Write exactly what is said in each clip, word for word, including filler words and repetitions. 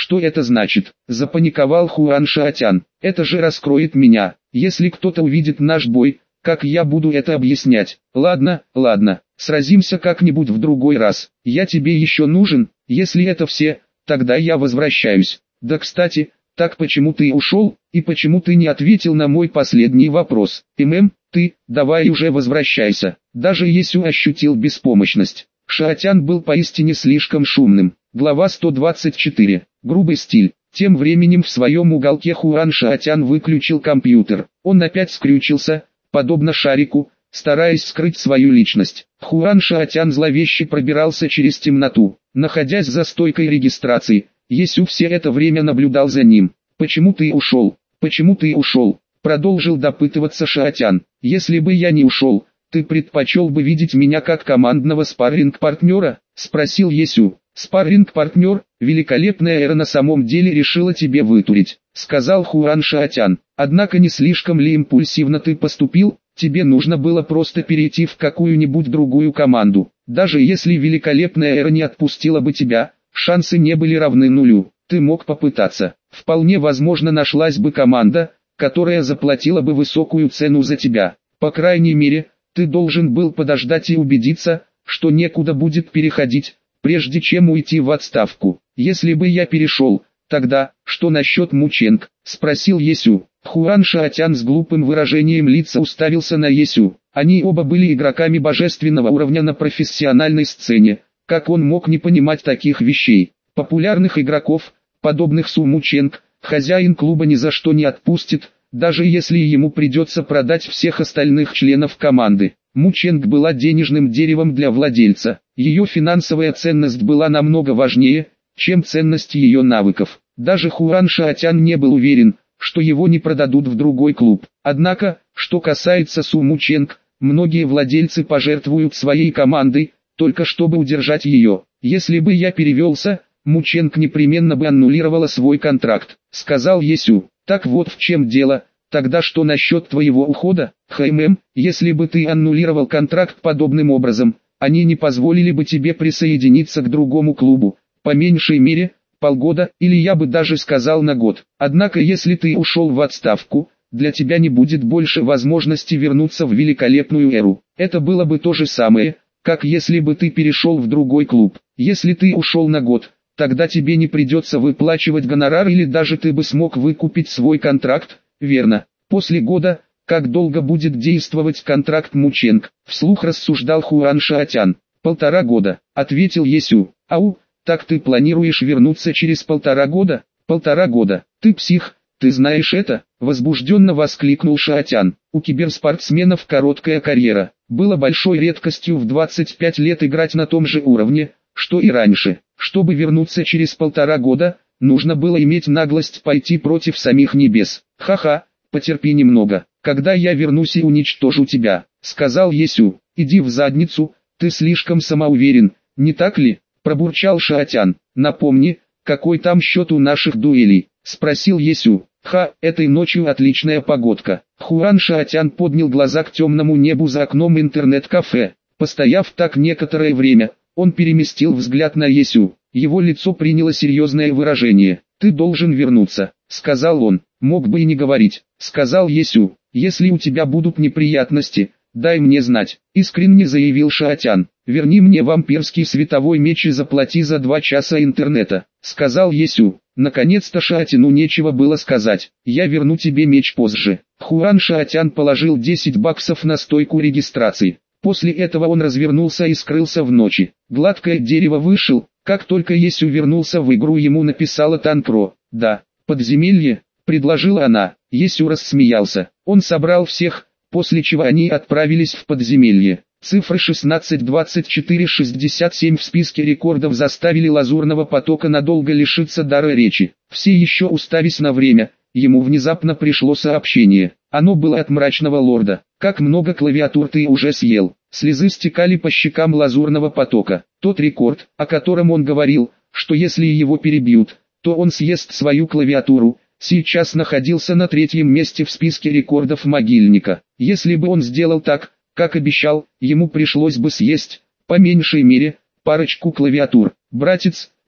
Что это значит? Запаниковал Хуан Шаотян. Это же раскроет меня. Если кто-то увидит наш бой, как я буду это объяснять? Ладно, ладно, сразимся как-нибудь в другой раз. Я тебе еще нужен? Если это все, тогда я возвращаюсь. Да кстати, так почему ты ушел, и почему ты не ответил на мой последний вопрос? ММ, ты, давай уже возвращайся. Даже Есю ощутил беспомощность. Шаотян был поистине слишком шумным. Глава сто двадцать четыре. Грубый стиль. Тем временем в своем уголке Хуан Шаотян выключил компьютер. Он опять скрючился, подобно шарику, стараясь скрыть свою личность. Хуан Шаотян зловеще пробирался через темноту. Находясь за стойкой регистрации, Есю все это время наблюдал за ним. «Почему ты ушел? Почему ты ушел?» Продолжил допытываться Шаотян. «Если бы я не ушел, ты предпочел бы видеть меня как командного спарринг-партнера?» Спросил Есю. «Спарринг-партнер, великолепная эра на самом деле решила тебе вытурить», сказал Хуан Шаотян. «Однако не слишком ли импульсивно ты поступил? Тебе нужно было просто перейти в какую-нибудь другую команду. Даже если великолепная эра не отпустила бы тебя, шансы не были равны нулю. Ты мог попытаться. Вполне возможно, нашлась бы команда, которая заплатила бы высокую цену за тебя. По крайней мере, ты должен был подождать и убедиться, что некуда будет переходить, прежде чем уйти в отставку. Если бы я перешел, тогда, что насчет Мученг?» спросил Есю. Хуан Шаотян с глупым выражением лица уставился на Есю. Они оба были игроками божественного уровня на профессиональной сцене. Как он мог не понимать таких вещей? Популярных игроков, подобных Су Мученг, хозяин клуба ни за что не отпустит, даже если ему придется продать всех остальных членов команды. Мученг была денежным деревом для владельца. Ее финансовая ценность была намного важнее, чем ценность ее навыков. Даже Хуан Шаотян не был уверен, что его не продадут в другой клуб. Однако, что касается Су Мученг, многие владельцы пожертвуют своей командой, только чтобы удержать ее. «Если бы я перевелся, Мученг непременно бы аннулировала свой контракт», сказал Есю. «Так вот в чем дело. Тогда что насчет твоего ухода, ХММ? Если бы ты аннулировал контракт подобным образом, они не позволили бы тебе присоединиться к другому клубу, по меньшей мере, полгода, или я бы даже сказал на год. Однако если ты ушел в отставку, для тебя не будет больше возможности вернуться в великолепную эру. Это было бы то же самое, как если бы ты перешел в другой клуб. Если ты ушел на год, тогда тебе не придется выплачивать гонорар, или даже ты бы смог выкупить свой контракт, верно? После года, как долго будет действовать контракт Мученг?» Вслух рассуждал Хуан Шаотян. «Полтора года», ответил Есю. «Ау, так ты планируешь вернуться через полтора года?» «Полтора года. Ты псих, ты знаешь это?» Возбужденно воскликнул Шаотян. У киберспортсменов короткая карьера. Было большой редкостью в двадцать пять лет играть на том же уровне, что и раньше. Чтобы вернуться через полтора года, нужно было иметь наглость пойти против самих небес. «Ха-ха, потерпи немного, когда я вернусь и уничтожу тебя», сказал Есю. «Иди в задницу, ты слишком самоуверен, не так ли?» Пробурчал Шаотян. «Напомни, какой там счет у наших дуэлей?» Спросил Есю. «Ха, этой ночью отличная погодка». Хуан Шаотян поднял глаза к темному небу за окном интернет-кафе. Постояв так некоторое время, он переместил взгляд на Есю. Его лицо приняло серьезное выражение. «Ты должен вернуться», сказал он. «Мог бы и не говорить», сказал Есю. «Если у тебя будут неприятности, дай мне знать», искренне заявил Шаотян. «Верни мне вампирский световой меч и заплати за два часа интернета», сказал Есю. Наконец-то Шаотяну нечего было сказать. «Я верну тебе меч позже». Хуан Шаотян положил десять баксов на стойку регистрации. После этого он развернулся и скрылся в ночи. Гладкое дерево вышел. Как только Есю вернулся в игру, ему написала Танкро. «Да, подземелье», предложила она. Есю рассмеялся. Он собрал всех, после чего они отправились в подземелье. Цифры шестнадцать, двадцать четыре, шестьдесят семь в списке рекордов заставили Лазурного потока надолго лишиться дара речи. Все еще уставясь на время, ему внезапно пришло сообщение. Оно было от Мрачного Лорда. «Как много клавиатур ты уже съел?» Слезы стекали по щекам Лазурного потока. Тот рекорд, о котором он говорил, что если его перебьют, то он съест свою клавиатуру, сейчас находился на третьем месте в списке рекордов могильника. Если бы он сделал так, как обещал, ему пришлось бы съесть, по меньшей мере, парочку клавиатур. «Братец,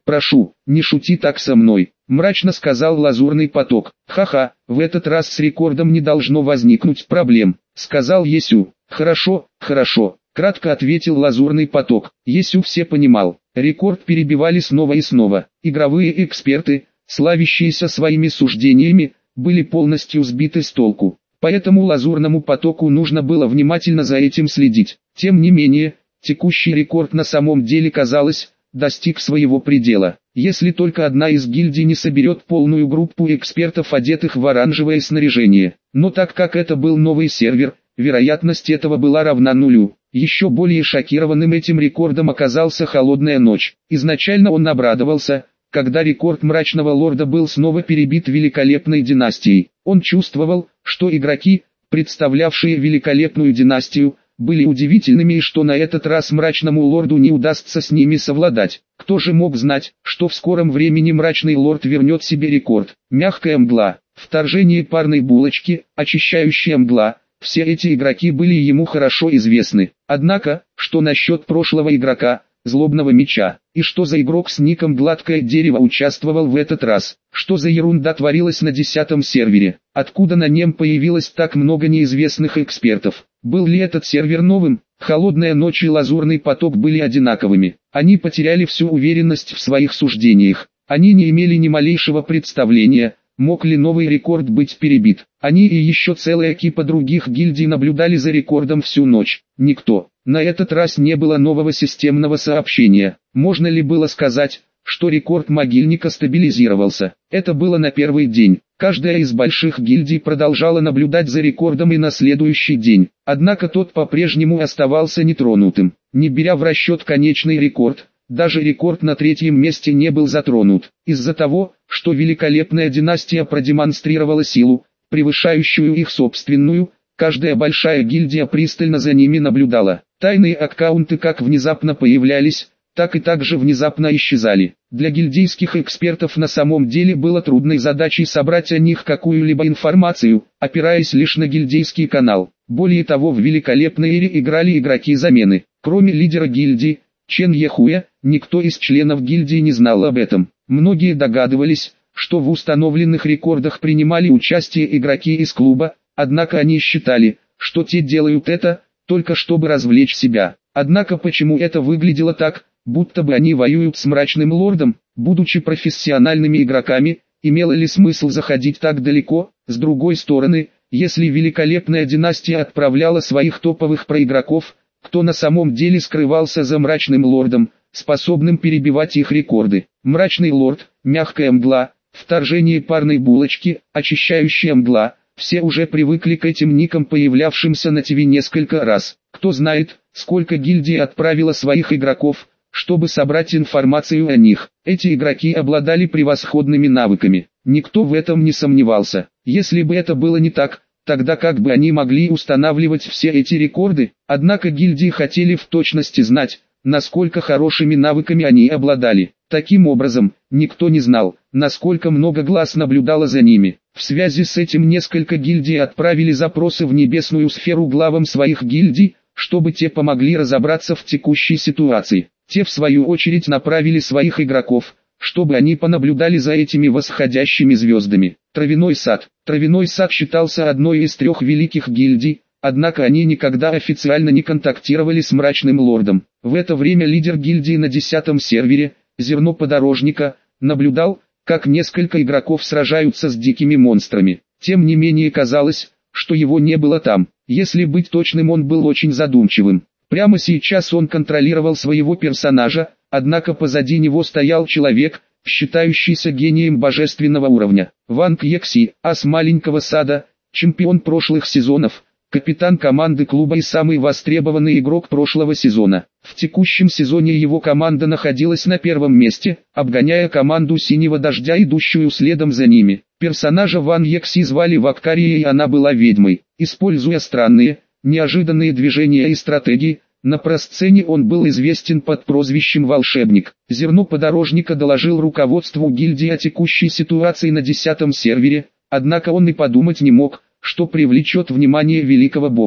прошу, не шути так со мной», — мрачно сказал Лазурный поток. «Ха-ха, в этот раз с рекордом не должно возникнуть проблем», — сказал Есю. «Хорошо, хорошо», — кратко ответил Лазурный поток. Есю все понимал. Рекорд перебивали снова и снова. Игровые эксперты, славящиеся своими суждениями, были полностью сбиты с толку. Поэтому Лазурному потоку нужно было внимательно за этим следить. Тем не менее, текущий рекорд на самом деле, казалось, достиг своего предела. Если только одна из гильдий не соберет полную группу экспертов, одетых в оранжевое снаряжение. Но так как это был новый сервер, вероятность этого была равна нулю. Еще более шокированным этим рекордом оказался Холодная ночь. Изначально он обрадовался, когда рекорд Мрачного Лорда был снова перебит Великолепной династией. Он чувствовал, что игроки, представлявшие Великолепную династию, были удивительными и что на этот раз Мрачному Лорду не удастся с ними совладать. Кто же мог знать, что в скором времени Мрачный Лорд вернет себе рекорд? Мягкая мгла, вторжение парной булочки, очищающая мгла. Все эти игроки были ему хорошо известны. Однако, что насчет прошлого игрока, Злобного Меча, и что за игрок с ником Гладкое Дерево участвовал в этот раз? Что за ерунда творилась на десятом сервере? Откуда на нем появилось так много неизвестных экспертов? Был ли этот сервер новым? Холодная ночь и Лазурный поток были одинаковыми. Они потеряли всю уверенность в своих суждениях. Они не имели ни малейшего представления, мог ли новый рекорд быть перебит. Они и еще целая кипа других гильдий наблюдали за рекордом всю ночь. Никто. На этот раз не было нового системного сообщения. Можно ли было сказать, что рекорд Могильника стабилизировался? Это было на первый день. Каждая из больших гильдий продолжала наблюдать за рекордом и на следующий день. Однако тот по-прежнему оставался нетронутым. Не беря в расчет конечный рекорд, даже рекорд на третьем месте не был затронут. Из-за того, что Великолепная династия продемонстрировала силу, превышающую их собственную, каждая большая гильдия пристально за ними наблюдала. Тайные аккаунты как внезапно появлялись, так и также внезапно исчезали. Для гильдейских экспертов на самом деле было трудной задачей собрать о них какую-либо информацию, опираясь лишь на гильдейский канал. Более того, в Великолепной эре играли игроки замены. Кроме лидера гильдии, Чен Ехуя, никто из членов гильдии не знал об этом. Многие догадывались, что в установленных рекордах принимали участие игроки из клуба, однако они считали, что те делают это, только чтобы развлечь себя. Однако почему это выглядело так, будто бы они воюют с Мрачным Лордом, будучи профессиональными игроками, имело ли смысл заходить так далеко? С другой стороны, если Великолепная династия отправляла своих топовых проигроков, кто на самом деле скрывался за Мрачным Лордом, способным перебивать их рекорды? Мрачный Лорд, Мягкая мгла, вторжение парной булочки, очищающая мгла. Все уже привыкли к этим никам, появлявшимся на ТВ несколько раз. Кто знает, сколько гильдий отправила своих игроков, чтобы собрать информацию о них. Эти игроки обладали превосходными навыками. Никто в этом не сомневался. Если бы это было не так, тогда как бы они могли устанавливать все эти рекорды? Однако гильдии хотели в точности знать, насколько хорошими навыками они обладали. Таким образом, никто не знал, насколько много глаз наблюдало за ними. В связи с этим несколько гильдий отправили запросы в небесную сферу главам своих гильдий, чтобы те помогли разобраться в текущей ситуации. Те в свою очередь направили своих игроков, чтобы они понаблюдали за этими восходящими звездами. Травяной сад. Травяной сад считался одной из трех великих гильдий, однако они никогда официально не контактировали с Мрачным Лордом. В это время лидер гильдии на десятом сервере, Зерно Подорожника, наблюдал, как несколько игроков сражаются с дикими монстрами. Тем не менее казалось, что его не было там. Если быть точным, он был очень задумчивым. Прямо сейчас он контролировал своего персонажа, однако позади него стоял человек, считающийся гением божественного уровня. Ванг Екси, ас маленького сада, чемпион прошлых сезонов, капитан команды клуба и самый востребованный игрок прошлого сезона. В текущем сезоне его команда находилась на первом месте, обгоняя команду Синего Дождя, идущую следом за ними. Персонажа Ван Екси звали Ваккария, и она была ведьмой. Используя странные, неожиданные движения и стратегии, на просцене он был известен под прозвищем «Волшебник». Зерно Подорожника доложил руководству гильдии о текущей ситуации на десятом сервере, однако он и подумать не мог, что привлечет внимание великого бога.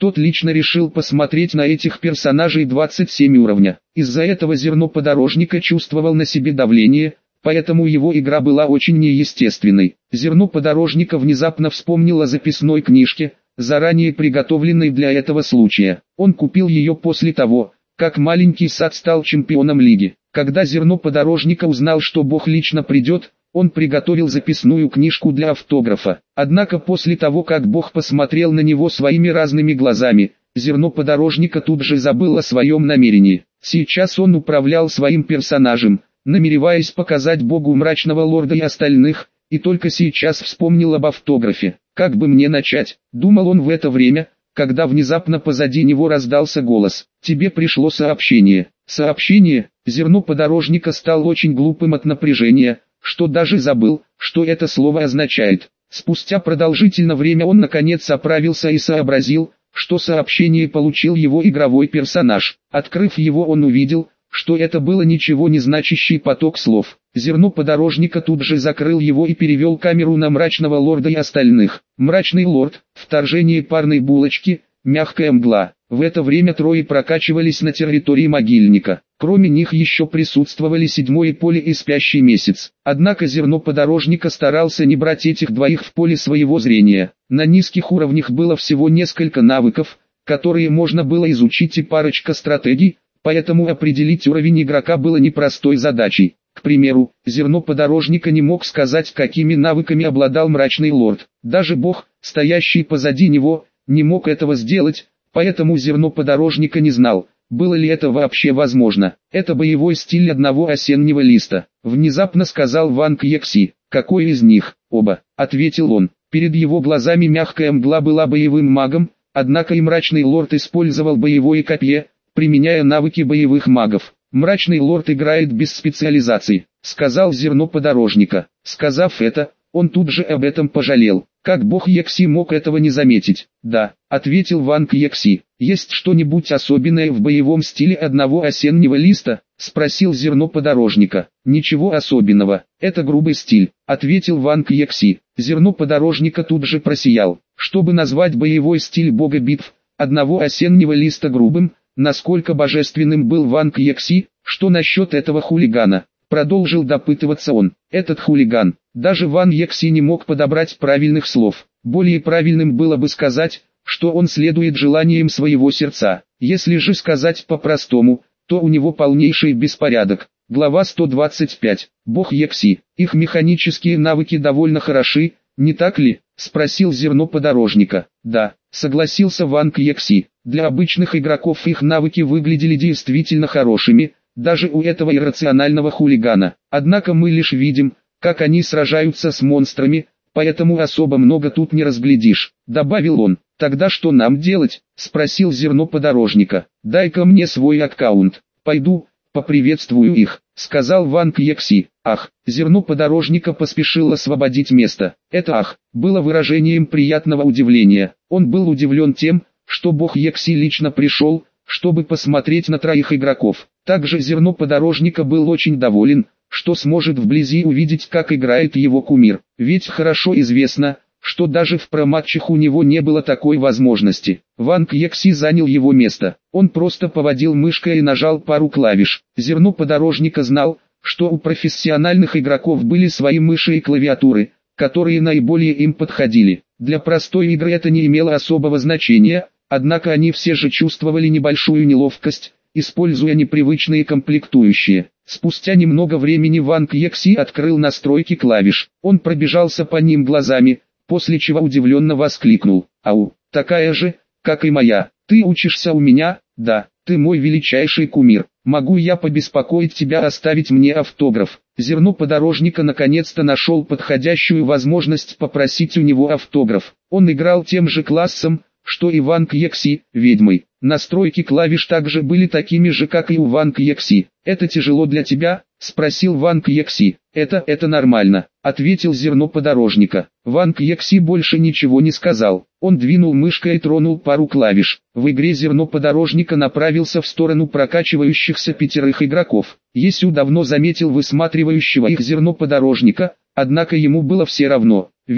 Тот лично решил посмотреть на этих персонажей двадцать семь уровня. Из-за этого Зерно Подорожника чувствовал на себе давление, поэтому его игра была очень неестественной. Зерно Подорожника внезапно вспомнил о записной книжке, заранее приготовленной для этого случая. Он купил ее после того, как маленький сад стал чемпионом лиги. Когда Зерно Подорожника узнал, что Бог лично придет, он приготовил записную книжку для автографа. Однако после того, как Бог посмотрел на него своими разными глазами, Зерно Подорожника тут же забыл о своем намерении. Сейчас он управлял своим персонажем, намереваясь показать Богу Мрачного Лорда и остальных, и только сейчас вспомнил об автографе. «Как бы мне начать?» — думал он в это время, когда внезапно позади него раздался голос. «Тебе пришло сообщение». Сообщение. Зерно Подорожника стал очень глупым от напряжения, что даже забыл, что это слово означает. Спустя продолжительное время он наконец оправился и сообразил, что сообщение получил его игровой персонаж. Открыв его, он увидел, что это было ничего не значащий поток слов. Зерно Подорожника тут же закрыл его и перевел камеру на Мрачного Лорда и остальных. Мрачный Лорд, вторжение парной булочки, мягкая мгла. В это время трое прокачивались на территории могильника. Кроме них еще присутствовали седьмое поле и спящий месяц. Однако Зерно Подорожника старался не брать этих двоих в поле своего зрения. На низких уровнях было всего несколько навыков, которые можно было изучить, и парочка стратегий, поэтому определить уровень игрока было непростой задачей. К примеру, Зерно Подорожника не мог сказать, какими навыками обладал Мрачный Лорд. Даже Бог, стоящий позади него, не мог этого сделать, поэтому Зерно Подорожника не знал, было ли это вообще возможно. «Это боевой стиль одного осеннего листа», — внезапно сказал Ванг Екси. «Какой из них?» «Оба», — ответил он. Перед его глазами мягкая мгла была боевым магом, однако и Мрачный Лорд использовал боевое копье, применяя навыки боевых магов. «Мрачный Лорд играет без специализации», — сказал Зерно Подорожника. Сказав это, он тут же об этом пожалел. Как Бог Екси мог этого не заметить? «Да», — ответил Ванг Екси. «Есть что-нибудь особенное в боевом стиле одного осеннего листа?» — спросил Зерно Подорожника. «Ничего особенного, это грубый стиль», — ответил Ванг Екси. Зерно Подорожника тут же просиял. Чтобы назвать боевой стиль бога битв одного осеннего листа грубым, насколько божественным был Ванг Екси? «Что насчет этого хулигана?» — продолжил допытываться он. «Этот хулиган». Даже Ван Екси не мог подобрать правильных слов. Более правильным было бы сказать, что он следует желаниям своего сердца. Если же сказать по-простому, то у него полнейший беспорядок. Глава сто двадцать пять. Бог Екси. Их механические навыки довольно хороши, не так ли? Спросил Зерно Подорожника. Да, согласился Ванг Екси. Для обычных игроков их навыки выглядели действительно хорошими, даже у этого иррационального хулигана. Однако мы лишь видим, как они сражаются с монстрами, поэтому особо много тут не разглядишь, добавил он. Тогда что нам делать? Спросил Зерно Подорожника. Дай-ка мне свой аккаунт, пойду, поприветствую их, сказал Ванг Екси. Ах, Зерно Подорожника поспешил освободить место. Это ах, было выражением приятного удивления. Он был удивлен тем, что Бог Екси лично пришел, чтобы посмотреть на троих игроков. Также Зерно Подорожника был очень доволен, что сможет вблизи увидеть, как играет его кумир. Ведь хорошо известно, что даже в проматчах у него не было такой возможности. Ванг Екси занял его место. Он просто поводил мышкой и нажал пару клавиш. Зерно Подорожника знал, что у профессиональных игроков были свои мыши и клавиатуры, которые наиболее им подходили. Для простой игры это не имело особого значения, однако они все же чувствовали небольшую неловкость, используя непривычные комплектующие. Спустя немного времени Ванг Екси открыл настройки клавиш. Он пробежался по ним глазами, после чего удивленно воскликнул. «Ау, такая же, как и моя. Ты учишься у меня?» «Да, ты мой величайший кумир. Могу я побеспокоить тебя оставить мне автограф?» Зерно Подорожника наконец-то нашел подходящую возможность попросить у него автограф. Он играл тем же классом, что и Ванг Екси, ведьмой. Настройки клавиш также были такими же, как и у Ванг Екси. «Это тяжело для тебя?» — спросил Ванг Екси. «Это, это нормально», — ответил Зерно Подорожника. Ванг Екси больше ничего не сказал. Он двинул мышкой и тронул пару клавиш. В игре Зерно Подорожника направился в сторону прокачивающихся пятерых игроков. Есю давно заметил высматривающего их Зерно Подорожника, однако ему было все равно. Видя,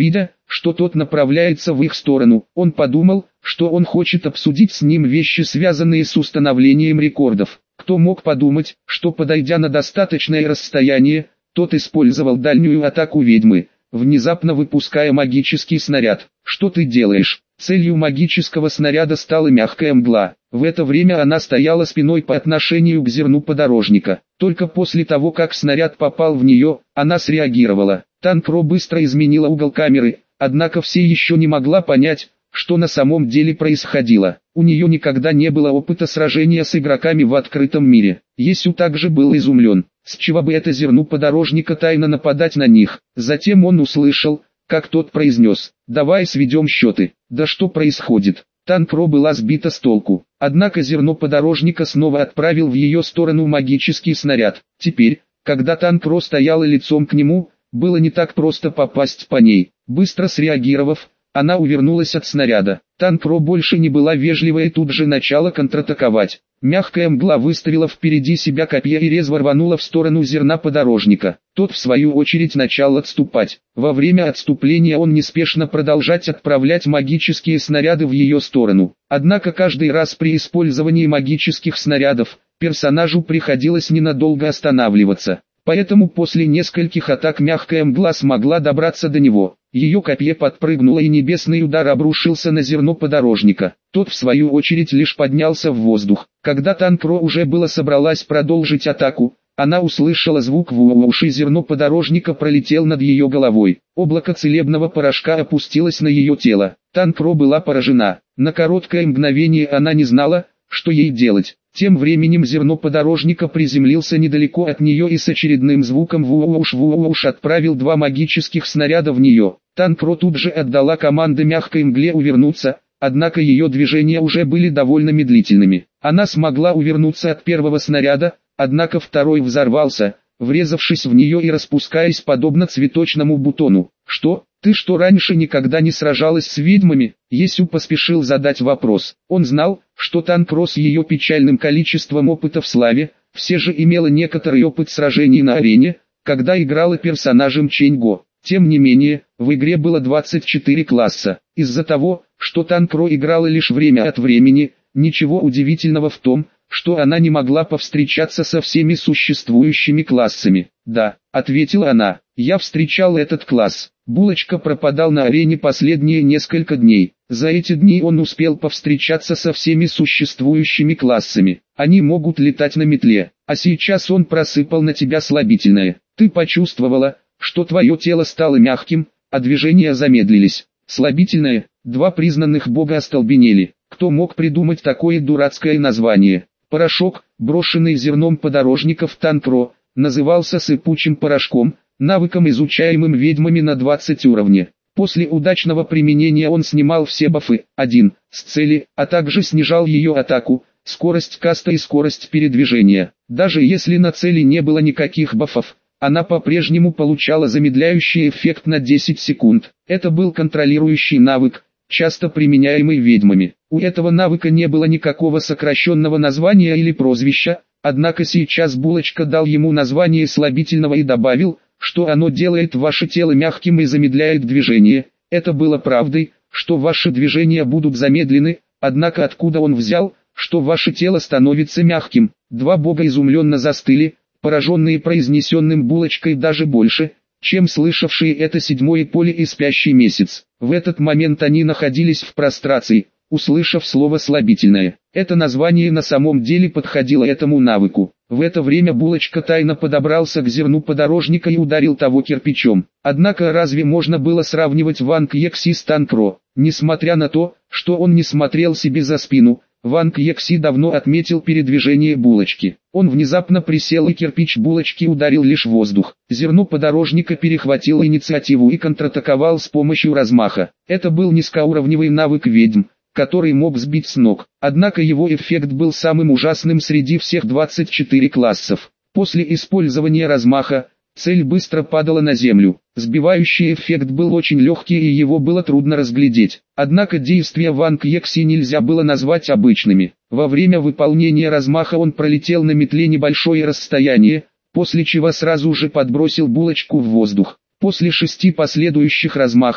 что тот направляется в их сторону. Он подумал, что он хочет обсудить с ним вещи, связанные с установлением рекордов. Кто мог подумать, что, подойдя на достаточное расстояние, тот использовал дальнюю атаку ведьмы, внезапно выпуская магический снаряд. «Что ты делаешь?» Целью магического снаряда стала мягкая мгла. В это время она стояла спиной по отношению к зерну подорожника. Только после того, как снаряд попал в нее, она среагировала. Танкро быстро изменила угол камеры, однако все еще не могла понять, что на самом деле происходило. У нее никогда не было опыта сражения с игроками в открытом мире. Есю также был изумлен, с чего бы это зерну подорожника тайно нападать на них. Затем он услышал, как тот произнес: «Давай сведем счеты». Да что происходит? Танкро была сбита с толку. Однако зерно подорожника снова отправил в ее сторону магический снаряд. Теперь, когда Танкро стояла лицом к нему, было не так просто попасть по ней. Быстро среагировав, она увернулась от снаряда. Танкро больше не была вежливой и тут же начала контратаковать. Мягкая мгла выставила впереди себя копье и резво рванула в сторону зерна подорожника. Тот в свою очередь начал отступать. Во время отступления он неспешно продолжать отправлять магические снаряды в ее сторону. Однако каждый раз при использовании магических снарядов, персонажу приходилось ненадолго останавливаться. Поэтому после нескольких атак мягкая мгла смогла добраться до него. Ее копье подпрыгнуло и небесный удар обрушился на зерно подорожника. Тот в свою очередь лишь поднялся в воздух. Когда Танкро уже было собралась продолжить атаку, она услышала звук в уши, зерно подорожника пролетел над ее головой. Облако целебного порошка опустилось на ее тело. Танкро была поражена. На короткое мгновение она не знала, что ей делать. Тем временем зерно подорожника приземлился недалеко от нее и с очередным звуком вууш-вууш отправил два магических снаряда в нее. Танкро тут же отдала команды мягкой мгле увернуться, однако ее движения уже были довольно медлительными. Она смогла увернуться от первого снаряда, однако второй взорвался, врезавшись в нее и распускаясь подобно цветочному бутону. «Что? Ты что, раньше никогда не сражалась с ведьмами?» Есю поспешил задать вопрос. Он знал, что Танкро с ее печальным количеством опыта в славе, все же имела некоторый опыт сражений на арене, когда играла персонажем Ченьго. Тем не менее, в игре было двадцать четыре класса. Из-за того, что Танкро играла лишь время от времени, ничего удивительного в том, что она не могла повстречаться со всеми существующими классами. «Да», — ответила она, — «я встречал этот класс». Булочка пропадал на арене последние несколько дней. За эти дни он успел повстречаться со всеми существующими классами. Они могут летать на метле, а сейчас он просыпал на тебя слабительное. Ты почувствовала, что твое тело стало мягким, а движения замедлились. Слабительное, два признанных бога остолбенели. Кто мог придумать такое дурацкое название? Порошок, брошенный зерном подорожников Танкро, назывался сыпучим порошком, навыком, изучаемым ведьмами на двадцать уровне. После удачного применения он снимал все бафы, один, с цели, а также снижал ее атаку, скорость каста и скорость передвижения. Даже если на цели не было никаких бафов, она по-прежнему получала замедляющий эффект на десять секунд. Это был контролирующий навык, часто применяемый ведьмами. У этого навыка не было никакого сокращенного названия или прозвища, однако сейчас Булочка дал ему название слабительного и добавил, что оно делает ваше тело мягким и замедляет движение. Это было правдой, что ваши движения будут замедлены, однако откуда он взял, что ваше тело становится мягким? Два бога изумленно застыли, пораженные произнесенным Булочкой даже больше, чем слышавшие это седьмое поле и спящий месяц. В этот момент они находились в прострации, услышав слово «слабительное». Это название на самом деле подходило этому навыку. В это время Булочка тайно подобрался к зерну подорожника и ударил того кирпичом. Однако разве можно было сравнивать Ванг Екси с Танкро? Несмотря на то, что он не смотрел себе за спину, Ванг Екси давно отметил передвижение Булочки. Он внезапно присел и кирпич Булочки ударил лишь в воздух. Зерно подорожника перехватило инициативу и контратаковал с помощью размаха. Это был низкоуровневый навык ведьм, который мог сбить с ног. Однако его эффект был самым ужасным среди всех двадцати четырёх классов. После использования размаха, цель быстро падала на землю. Сбивающий эффект был очень легкий и его было трудно разглядеть. Однако действия Ванг Екси нельзя было назвать обычными. Во время выполнения размаха он пролетел на метле небольшое расстояние, после чего сразу же подбросил Булочку в воздух. После шести последующих размахов,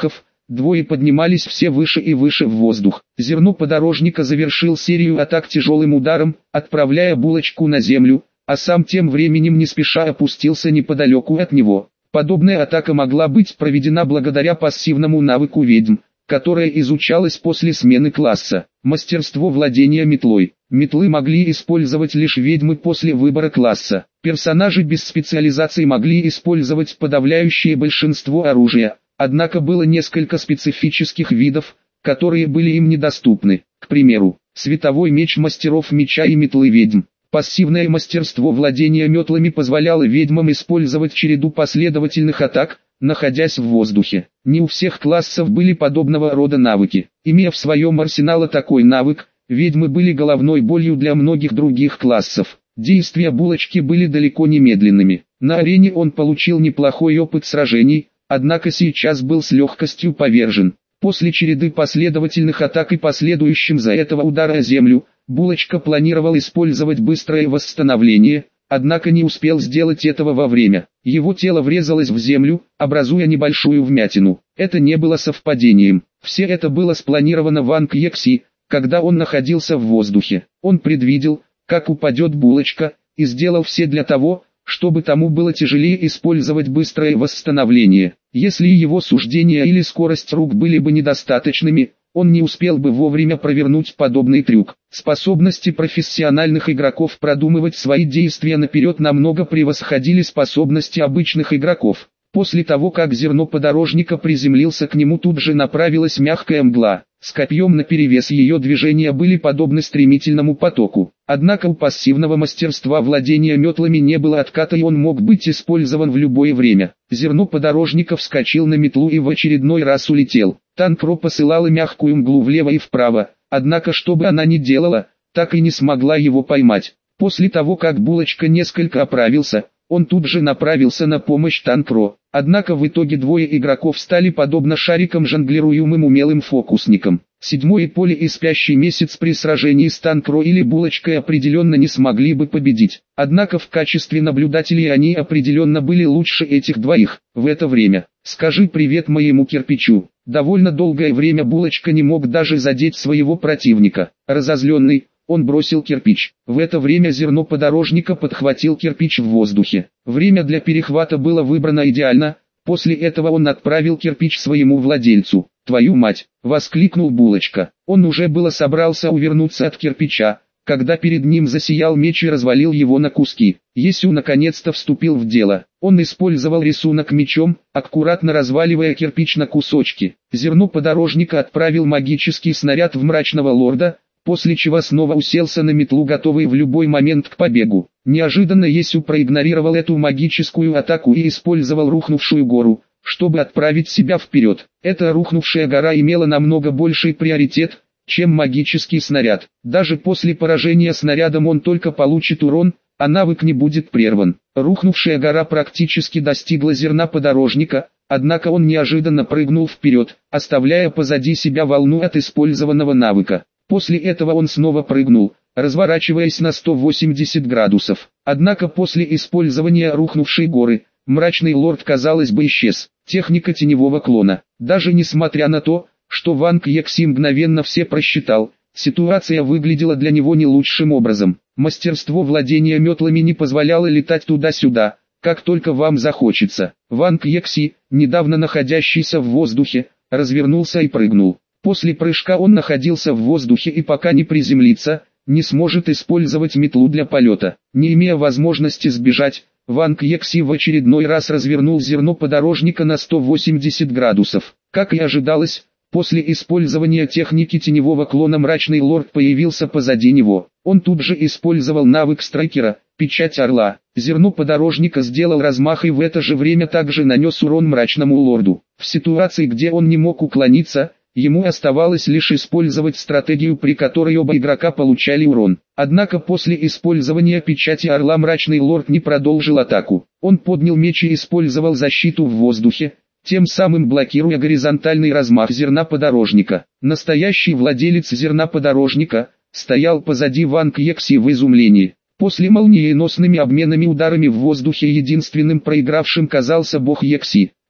Двое поднимались все выше и выше в воздух. Зерно подорожника завершил серию атак тяжелым ударом, отправляя булочку на землю, а сам тем временем не спеша опустился неподалеку от него. Подобная атака могла быть проведена благодаря пассивному навыку ведьм, которое изучалось после смены класса. Мастерство владения метлой. Метлы могли использовать лишь ведьмы после выбора класса. Персонажи без специализации могли использовать подавляющее большинство оружия, однако было несколько специфических видов, которые были им недоступны. К примеру, световой меч мастеров меча и метлы ведьм. Пассивное мастерство владения метлами позволяло ведьмам использовать череду последовательных атак, находясь в воздухе. Не у всех классов были подобного рода навыки. Имея в своем арсенале такой навык, ведьмы были головной болью для многих других классов. Действия булочки были далеко не медленными. На арене он получил неплохой опыт сражений, однако сейчас был с легкостью повержен. После череды последовательных атак и последующим за этого удара о землю, булочка планировал использовать быстрое восстановление, однако не успел сделать этого во время. Его тело врезалось в землю, образуя небольшую вмятину. Это не было совпадением. Все это было спланировано Ван Кьекси, когда он находился в воздухе. Он предвидел, как упадет булочка, и сделал все для того, чтобы тому было тяжелее использовать быстрое восстановление. Если его суждения или скорость рук были бы недостаточными, он не успел бы вовремя провернуть подобный трюк. Способности профессиональных игроков продумывать свои действия наперед намного превосходили способности обычных игроков. После того, как зерно подорожника приземлился, к нему тут же направилась мягкая мгла. С копьем наперевес ее движения были подобны стремительному потоку. Однако у пассивного мастерства владения метлами не было отката, и он мог быть использован в любое время. Зерно подорожника вскочил на метлу и в очередной раз улетел. Танкро посылала мягкую мглу влево и вправо, однако что бы она ни делала, так и не смогла его поймать. После того, как булочка несколько оправился, он тут же направился на помощь Танкро. Однако в итоге двое игроков стали подобно шарикам жонглируемым умелым фокусникам. Седьмое поле и спящий месяц при сражении с Танкро или булочкой определенно не смогли бы победить. Однако в качестве наблюдателей они определенно были лучше этих двоих. В это время, скажи привет моему кирпичу. Довольно долгое время булочка не мог даже задеть своего противника. Разозленный, он бросил кирпич. В это время зерно подорожника подхватил кирпич в воздухе. Время для перехвата было выбрано идеально. После этого он отправил кирпич своему владельцу. «Твою мать!» — воскликнул булочка. Он уже было собрался увернуться от кирпича, когда перед ним засиял меч и развалил его на куски. Есю наконец-то вступил в дело. Он использовал рисунок мечом, аккуратно разваливая кирпич на кусочки. Зерно подорожника отправил магический снаряд в мрачного лорда, после чего снова уселся на метлу, готовый в любой момент к побегу. Неожиданно Есю проигнорировал эту магическую атаку и использовал рухнувшую гору, чтобы отправить себя вперед. Эта рухнувшая гора имела намного больший приоритет, чем магический снаряд. Даже после поражения снарядом он только получит урон, а навык не будет прерван. Рухнувшая гора практически достигла зерна подорожника, однако он неожиданно прыгнул вперед, оставляя позади себя волну от использованного навыка. После этого он снова прыгнул, разворачиваясь на сто восемьдесят градусов. Однако после использования рухнувшей горы, мрачный лорд, казалось бы, исчез. Техника теневого клона. Даже несмотря на то, что Ван Кьекси мгновенно все просчитал, ситуация выглядела для него не лучшим образом. Мастерство владения метлами не позволяло летать туда-сюда, как только вам захочется. Ван Кьекси, недавно находящийся в воздухе, развернулся и прыгнул. После прыжка он находился в воздухе и пока не приземлится, не сможет использовать метлу для полета. Не имея возможности сбежать, Ван Кьекси в очередной раз развернул зерно подорожника на сто восемьдесят градусов. Как и ожидалось, после использования техники теневого клона мрачный лорд появился позади него. Он тут же использовал навык страйкера, печать орла. Зерно подорожника сделал размах и в это же время также нанес урон мрачному лорду. В ситуации, где он не мог уклониться, ему оставалось лишь использовать стратегию, при которой оба игрока получали урон. Однако после использования печати орла мрачный лорд не продолжил атаку. Он поднял меч и использовал защиту в воздухе, тем самым блокируя горизонтальный размах зерна подорожника. Настоящий владелец зерна подорожника стоял позади Ван Кьекси в изумлении. После молниеносными обменами ударами в воздухе единственным проигравшим казался бог Екси.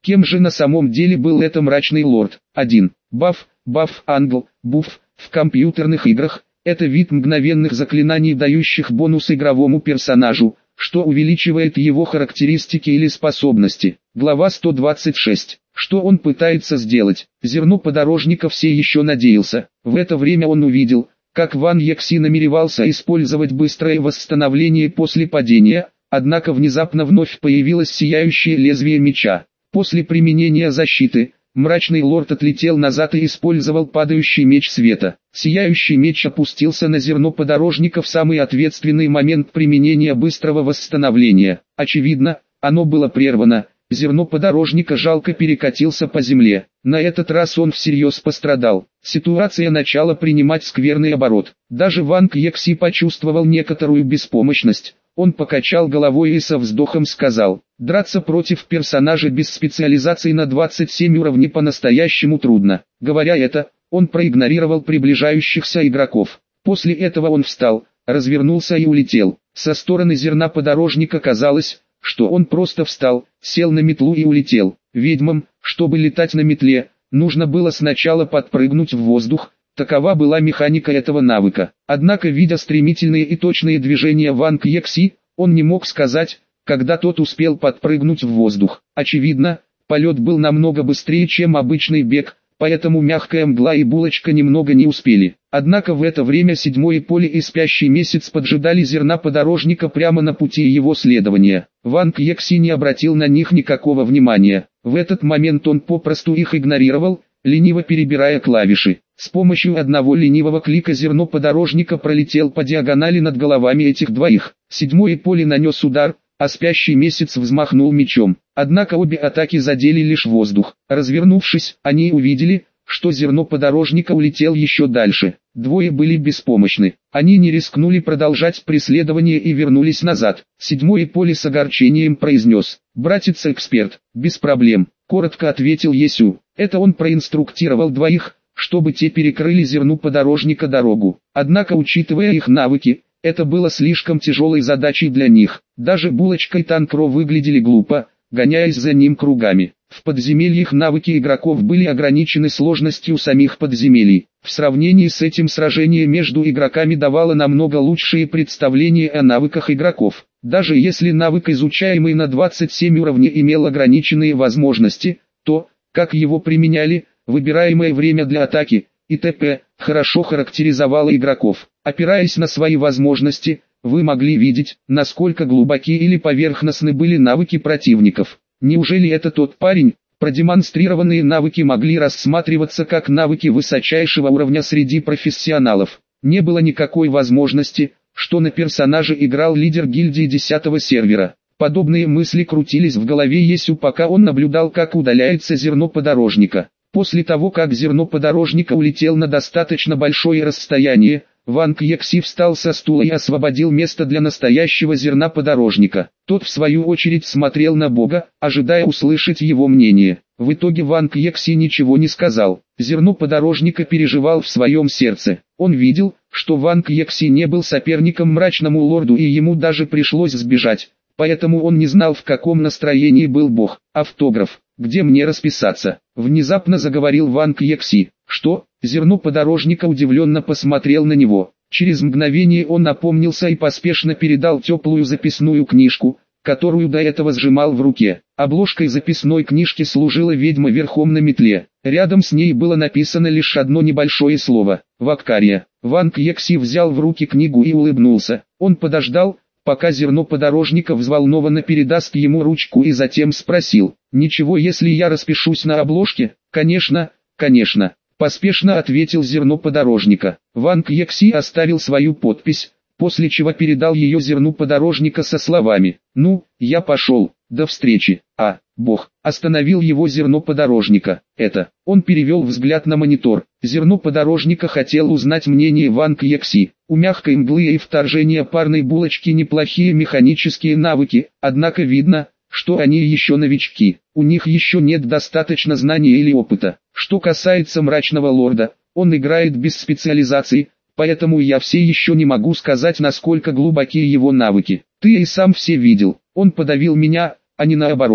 Кем же на самом деле был это мрачный лорд? один. Баф, баф, англ, буф. В компьютерных играх это вид мгновенных заклинаний, дающих бонус игровому персонажу, что увеличивает его характеристики или способности. Глава сто двадцать шесть. Что он пытается сделать? Зерно подорожника все еще надеялся. В это время он увидел, как Ван Екси намеревался использовать быстрое восстановление после падения, однако внезапно вновь появилось сияющее лезвие меча. После применения защиты, мрачный лорд отлетел назад и использовал падающий меч света. Сияющий меч опустился на зерно подорожника в самый ответственный момент применения быстрого восстановления. Очевидно, оно было прервано. Зерно подорожника жалко перекатился по земле. На этот раз он всерьез пострадал. Ситуация начала принимать скверный оборот. Даже Ван Екси почувствовал некоторую беспомощность. Он покачал головой и со вздохом сказал: «Драться против персонажа без специализации на двадцать семь уровней по-настоящему трудно». Говоря это, он проигнорировал приближающихся игроков. После этого он встал, развернулся и улетел. Со стороны зерна подорожника казалось, что он просто встал, сел на метлу и улетел. Ведьмам, чтобы летать на метле, нужно было сначала подпрыгнуть в воздух. Такова была механика этого навыка. Однако, видя стремительные и точные движения Ван Екси, он не мог сказать, когда тот успел подпрыгнуть в воздух. Очевидно, полет был намного быстрее, чем обычный бег, поэтому мягкая мгла и булочка немного не успели. Однако в это время седьмое поле и спящий месяц поджидали зерна подорожника прямо на пути его следования. Ван Екси не обратил на них никакого внимания. В этот момент он попросту их игнорировал, лениво перебирая клавиши. С помощью одного ленивого клика зерно подорожника пролетел по диагонали над головами этих двоих. Седьмое поле нанес удар, а спящий месяц взмахнул мечом. Однако обе атаки задели лишь воздух. Развернувшись, они увидели, что зерно подорожника улетел еще дальше. Двое были беспомощны. Они не рискнули продолжать преследование и вернулись назад. Седьмое поле с огорчением произнес: «Братец-эксперт, без проблем», — коротко ответил Есю. Это он проинструктировал двоих, чтобы те перекрыли зерну подорожника дорогу. Однако, учитывая их навыки, это было слишком тяжелой задачей для них. Даже Булочка и Танкро выглядели глупо, гоняясь за ним кругами. В подземельях навыки игроков были ограничены сложностью самих подземелий. В сравнении с этим сражение между игроками давало намного лучшие представления о навыках игроков. Даже если навык, изучаемый на двадцать семь уровней, имел ограниченные возможности, то, как его применяли, выбираемое время для атаки и т.п. хорошо характеризовало игроков. Опираясь на свои возможности, вы могли видеть, насколько глубоки или поверхностны были навыки противников. Неужели это тот парень? Продемонстрированные навыки могли рассматриваться как навыки высочайшего уровня среди профессионалов. Не было никакой возможности, что на персонаже играл лидер гильдии десятого сервера. Подобные мысли крутились в голове Есю, пока он наблюдал, как удаляется зерно подорожника. После того, как зерно подорожника улетел на достаточно большое расстояние, Ван Екси встал со стула и освободил место для настоящего зерна подорожника. Тот в свою очередь смотрел на Бога, ожидая услышать его мнение. В итоге Ван Екси ничего не сказал. Зерно подорожника переживал в своем сердце. Он видел, что Ван Екси не был соперником мрачному лорду, и ему даже пришлось сбежать. Поэтому он не знал, в каком настроении был Бог. «Автограф, где мне расписаться?» Внезапно заговорил Ван Екси. «Что?» Зерно подорожника удивленно посмотрел на него. Через мгновение он опомнился и поспешно передал теплую записную книжку, которую до этого сжимал в руке. Обложкой записной книжки служила ведьма верхом на метле. Рядом с ней было написано лишь одно небольшое слово — «Ваккария». Ван Екси взял в руки книгу и улыбнулся. Он подождал, пока зерно подорожника взволнованно передаст ему ручку, и затем спросил: «Ничего, если я распишусь на обложке?» «Конечно, конечно», — поспешно ответил зерно подорожника. Ван Екси оставил свою подпись, после чего передал ее зерну подорожника со словами: «Ну, я пошел, до встречи». «А, Бог», — остановил его зерно подорожника. «Это». Он перевел взгляд на монитор. Зерно подорожника хотел узнать мнение Ван Екси. У мягкой мглы и вторжения парной булочки неплохие механические навыки, однако видно, что они еще новички. У них еще нет достаточно знаний или опыта. Что касается мрачного лорда, он играет без специализации, поэтому я все еще не могу сказать, насколько глубоки его навыки. Ты и сам все видел. Он подавил меня, а не наоборот.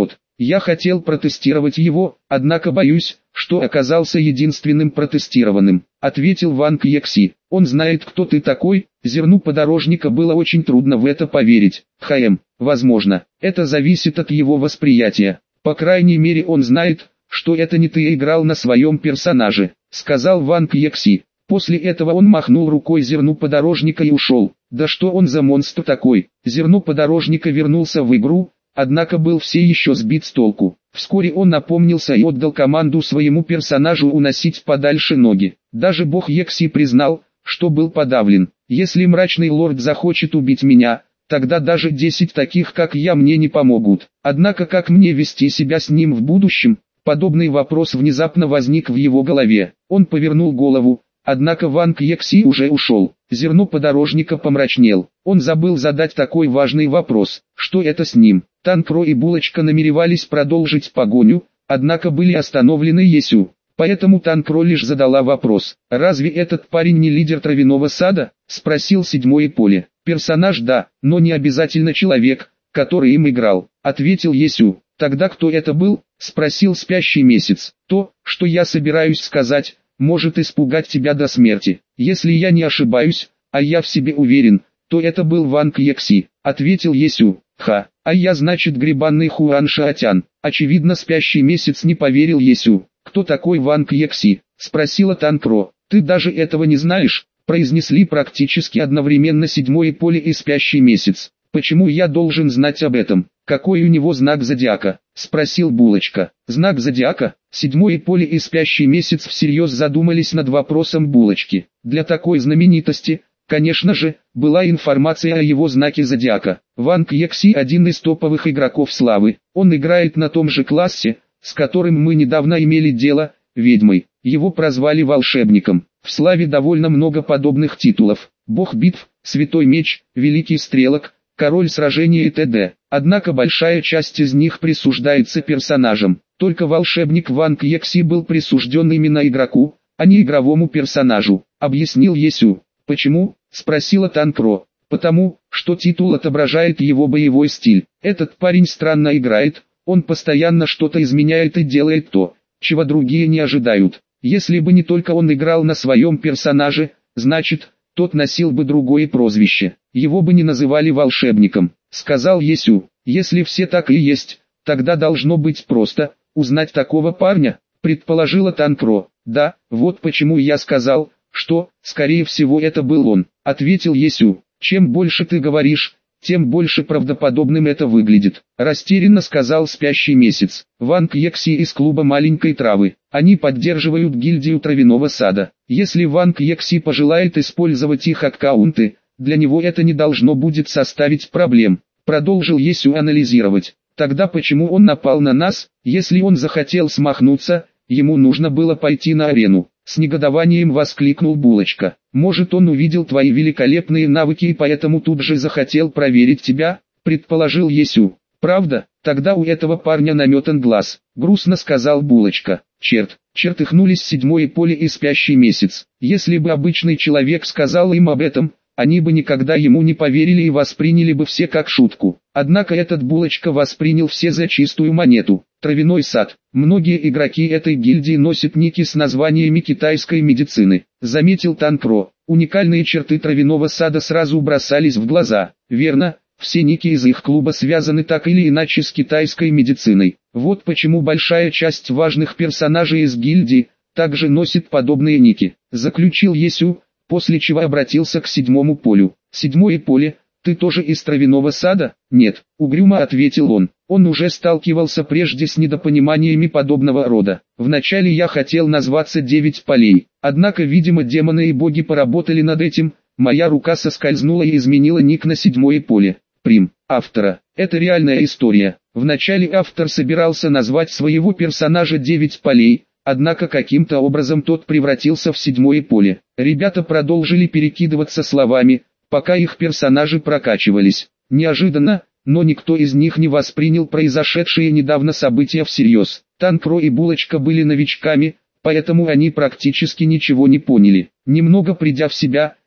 Я хотел протестировать его, однако боюсь, что оказался единственным протестированным, ответил Ван Кьекси. Он знает, кто ты такой. Зерну подорожника было очень трудно в это поверить. Хм, возможно, это зависит от его восприятия. По крайней мере он знает, что это не ты играл на своем персонаже, сказал Ван Кьекси. После этого он махнул рукой зерну подорожника и ушел. Да что он за монстр такой? Зерно подорожника вернулся в игру, однако был все еще сбит с толку. Вскоре он напомнился и отдал команду своему персонажу уносить подальше ноги. Даже бог Екси признал, что был подавлен. Если мрачный лорд захочет убить меня, тогда даже десять таких как я мне не помогут. Однако как мне вести себя с ним в будущем? Подобный вопрос внезапно возник в его голове. Он повернул голову. Однако Ван Кьекси уже ушел. Зерно подорожника помрачнел. Он забыл задать такой важный вопрос. Что это с ним? Танкро и Булочка намеревались продолжить погоню, однако были остановлены Есю. Поэтому Танкро лишь задала вопрос. «Разве этот парень не лидер травяного сада?» – спросил седьмое поле. «Персонаж да, но не обязательно человек, который им играл», – ответил Есю. «Тогда кто это был?» – спросил спящий месяц. «То, что я собираюсь сказать, может испугать тебя до смерти. Если я не ошибаюсь, а я в себе уверен, то это был Ван Кьекси», — ответил Есю. «Ха, а я значит грибанный Хуан Шаотян». Очевидно спящий месяц не поверил Есю. «Кто такой Ван Кьекси?» — спросила Танкро. «Ты даже этого не знаешь?» — произнесли практически одновременно седьмое поле и спящий месяц. «Почему я должен знать об этом? Какой у него знак зодиака?» — спросил Булочка. «Знак зодиака?» Седьмое поле и спящий месяц всерьез задумались над вопросом Булочки. Для такой знаменитости, конечно же, была информация о его знаке зодиака. Ван Кьекси один из топовых игроков славы. Он играет на том же классе, с которым мы недавно имели дело, ведьмой. Его прозвали волшебником. В славе довольно много подобных титулов. Бог битв, Святой меч, Великий стрелок, Король сражений и т.д. Однако большая часть из них присуждается персонажам. Только волшебник Ван Кьекси был присужден именно игроку, а не игровому персонажу, объяснил Есю. «Почему?» – спросила Танкро. «Потому, что титул отображает его боевой стиль. Этот парень странно играет, он постоянно что-то изменяет и делает то, чего другие не ожидают. Если бы не только он играл на своем персонаже, значит, тот носил бы другое прозвище, его бы не называли волшебником», — сказал Есю. «Если все так и есть, тогда должно быть просто узнать такого парня», — предположила Танкро. «Да, вот почему я сказал, что, скорее всего это был он», — ответил Есю. «Чем больше ты говоришь, тем больше правдоподобным это выглядит», — растерянно сказал спящий месяц. «Ван Кьекси из клуба маленькой травы. Они поддерживают гильдию травяного сада. Если Ван Кьекси пожелает использовать их аккаунты, для него это не должно будет составить проблем», — продолжил Есю анализировать. «Тогда почему он напал на нас? Если он захотел смахнуться, ему нужно было пойти на арену», — с негодованием воскликнул Булочка. «Может, он увидел твои великолепные навыки и поэтому тут же захотел проверить тебя?» — предположил Есю. «Правда? Тогда у этого парня наметан глаз», — грустно сказал Булочка. «Черт!» — чертыхнулись седьмое поле и спящий месяц. «Если бы обычный человек сказал им об этом, они бы никогда ему не поверили и восприняли бы все как шутку. Однако этот Булочка воспринял все за чистую монету. Травяной сад. Многие игроки этой гильдии носят ники с названиями китайской медицины», — заметил Танкро. Уникальные черты травяного сада сразу бросались в глаза. «Верно, все ники из их клуба связаны так или иначе с китайской медициной. Вот почему большая часть важных персонажей из гильдии также носит подобные ники», — заключил Есю, после чего обратился к седьмому полю. «Седьмое поле, ты тоже из травяного сада?» «Нет», — угрюмо ответил он. Он уже сталкивался прежде с недопониманиями подобного рода. «Вначале я хотел назваться Девять полей, однако, видимо, демоны и боги поработали над этим, моя рука соскользнула и изменила ник на седьмое поле». Прим. Автора. Это реальная история. Вначале автор собирался назвать своего персонажа Девять полей, однако каким-то образом тот превратился в седьмое поле. Ребята продолжили перекидываться словами, пока их персонажи прокачивались. Неожиданно, но никто из них не воспринял произошедшие недавно события всерьез. Танкро и Булочка были новичками, поэтому они практически ничего не поняли. Немного придя в себя,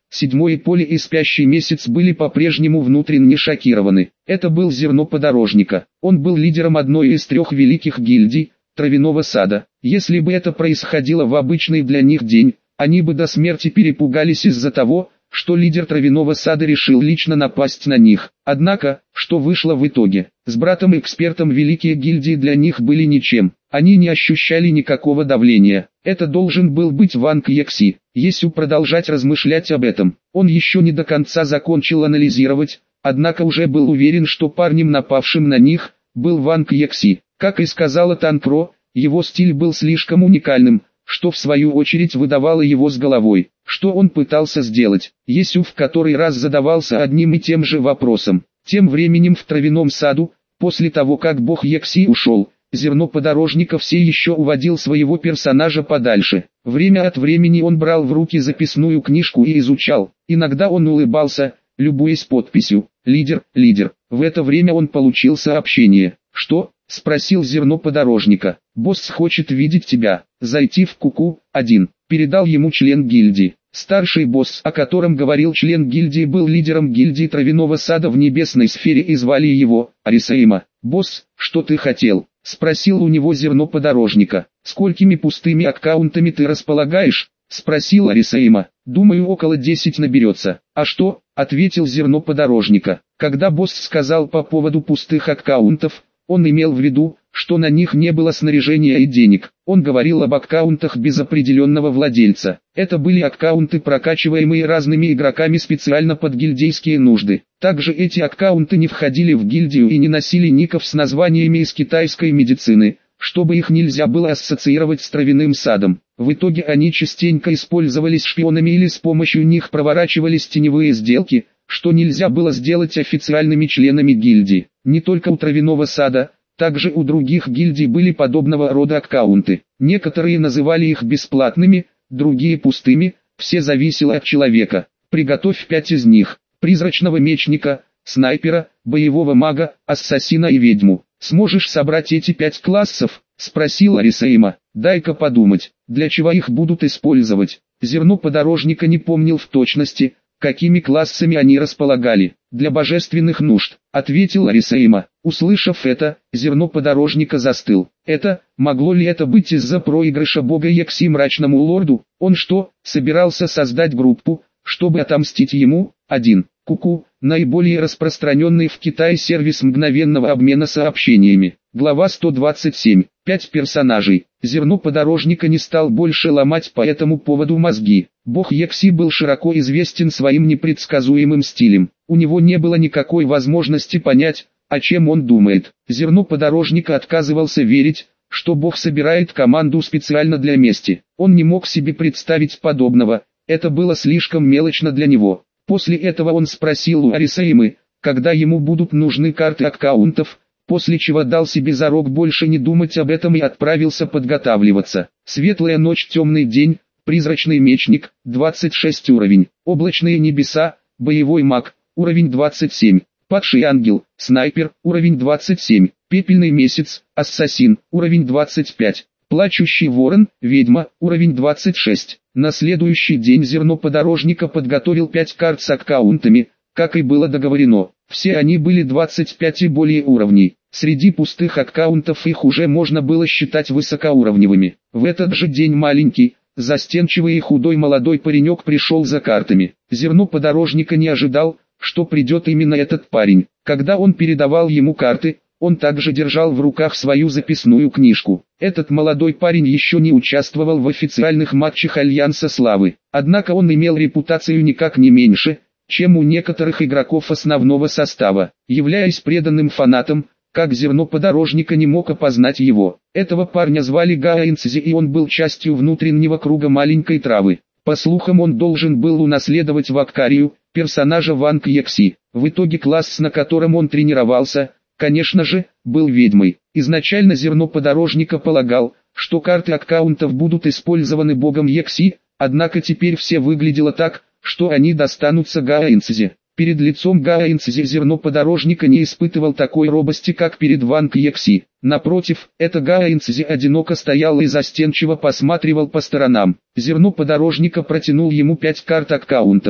Седьмое поле и спящий месяц были по-прежнему внутренне шокированы. Это был Зерно Подорожника. Он был лидером одной из трех великих гильдий Травяного Сада. Если бы это происходило в обычный для них день, они бы до смерти перепугались из-за того, что лидер Травяного Сада решил лично напасть на них. Однако, что вышло в итоге? С братом-экспертом великие гильдии для них были ничем. Они не ощущали никакого давления. Это должен был быть Ванг Екси. Есю продолжать размышлять об этом. Он еще не до конца закончил анализировать, однако уже был уверен, что парнем, напавшим на них, был Ванг Екси. Как и сказала Танкро, его стиль был слишком уникальным, что в свою очередь выдавало его с головой. Что он пытался сделать? Есю в который раз задавался одним и тем же вопросом. Тем временем в Травяном Саду, после того как бог Екси ушел, Зерно Подорожника все еще уводил своего персонажа подальше. Время от времени он брал в руки записную книжку и изучал. Иногда он улыбался, любуясь подписью «Лидер, лидер». В это время он получил сообщение. «Что?» — спросил Зерно Подорожника. «Босс хочет видеть тебя. Зайти в Куку, один». Передал ему член гильдии. Старший босс, о котором говорил член гильдии, был лидером гильдии Травяного Сада в небесной сфере и звали его Арисаима. «Босс, что ты хотел?» — спросил у него Зерно Подорожника. «Сколькими пустыми аккаунтами ты располагаешь?» — спросил Арисаима. «Думаю, около десять наберется». «А что?» — ответил Зерно Подорожника. Когда босс сказал по поводу пустых аккаунтов, он имел в виду, что на них не было снаряжения и денег. Он говорил об аккаунтах без определенного владельца. Это были аккаунты, прокачиваемые разными игроками специально под гильдейские нужды. Также эти аккаунты не входили в гильдию и не носили ников с названиями из китайской медицины, чтобы их нельзя было ассоциировать с Травяным Садом. В итоге они частенько использовались шпионами или с помощью них проворачивались теневые сделки, что нельзя было сделать официальными членами гильдии. Не только у Травяного Сада, также у других гильдий были подобного рода аккаунты. Некоторые называли их бесплатными, другие пустыми, все зависело от человека. Приготовь пять из них: призрачного мечника, снайпера, боевого мага, ассасина и ведьму. Сможешь собрать эти пять классов? Спросил Арисаима. Дай-ка подумать, для чего их будут использовать. Зерно Подорожника не помнил в точности, какими классами они располагали. «Для божественных нужд», — ответил Арисаима. Услышав это, Зерно Подорожника застыл. Это, могло ли это быть из-за проигрыша бога Екси мрачному лорду? Он что, собирался создать группу, чтобы отомстить ему? один. Куку, наиболее распространенный в Китае сервис мгновенного обмена сообщениями. Глава сто двадцать семь. Пять персонажей. Зерно Подорожника не стал больше ломать по этому поводу мозги. Бог Екси был широко известен своим непредсказуемым стилем. У него не было никакой возможности понять, о чем он думает. Зерно Подорожника отказывался верить, что Бог собирает команду специально для мести. Он не мог себе представить подобного, это было слишком мелочно для него. После этого он спросил у Арисаимы, когда ему будут нужны карты аккаунтов, после чего дал себе зарок больше не думать об этом и отправился подготавливаться. Светлая ночь, темный день, призрачный мечник, двадцать шесть уровень, облачные небеса, боевой маг, уровень двадцать семь, падший ангел, снайпер, уровень двадцать семь, пепельный месяц, ассасин, уровень двадцать пять, плачущий ворон, ведьма, уровень двадцать шесть. На следующий день Зерно Подорожника подготовил пять карт с аккаунтами, как и было договорено. Все они были двадцать пять и более уровней. Среди пустых аккаунтов их уже можно было считать высокоуровневыми. В этот же день маленький, застенчивый и худой молодой паренек пришел за картами. Зерно Подорожника не ожидал, что придет именно этот парень. Когда он передавал ему карты, он также держал в руках свою записную книжку. Этот молодой парень еще не участвовал в официальных матчах Альянса Славы, однако он имел репутацию никак не меньше, чем у некоторых игроков основного состава. Являясь преданным фанатом, как Зерно Подорожника не мог опознать его. Этого парня звали Гаэнцзи, и он был частью внутреннего круга маленькой травы. По слухам, он должен был унаследовать Ваккарию, персонажа Ванг Екси. В итоге класс, на котором он тренировался, конечно же, был ведьмой. Изначально Зерно Подорожника полагал, что карты аккаунтов будут использованы богом Екси, однако теперь все выглядело так, что они достанутся Гаэнцзи. Перед лицом Гаэнцзи Зерно Подорожника не испытывал такой робости, как перед Ванг Екси. Напротив, это Гаэнцзи одиноко стоял и застенчиво посматривал по сторонам. Зерно Подорожника протянул ему пять карт аккаунтов.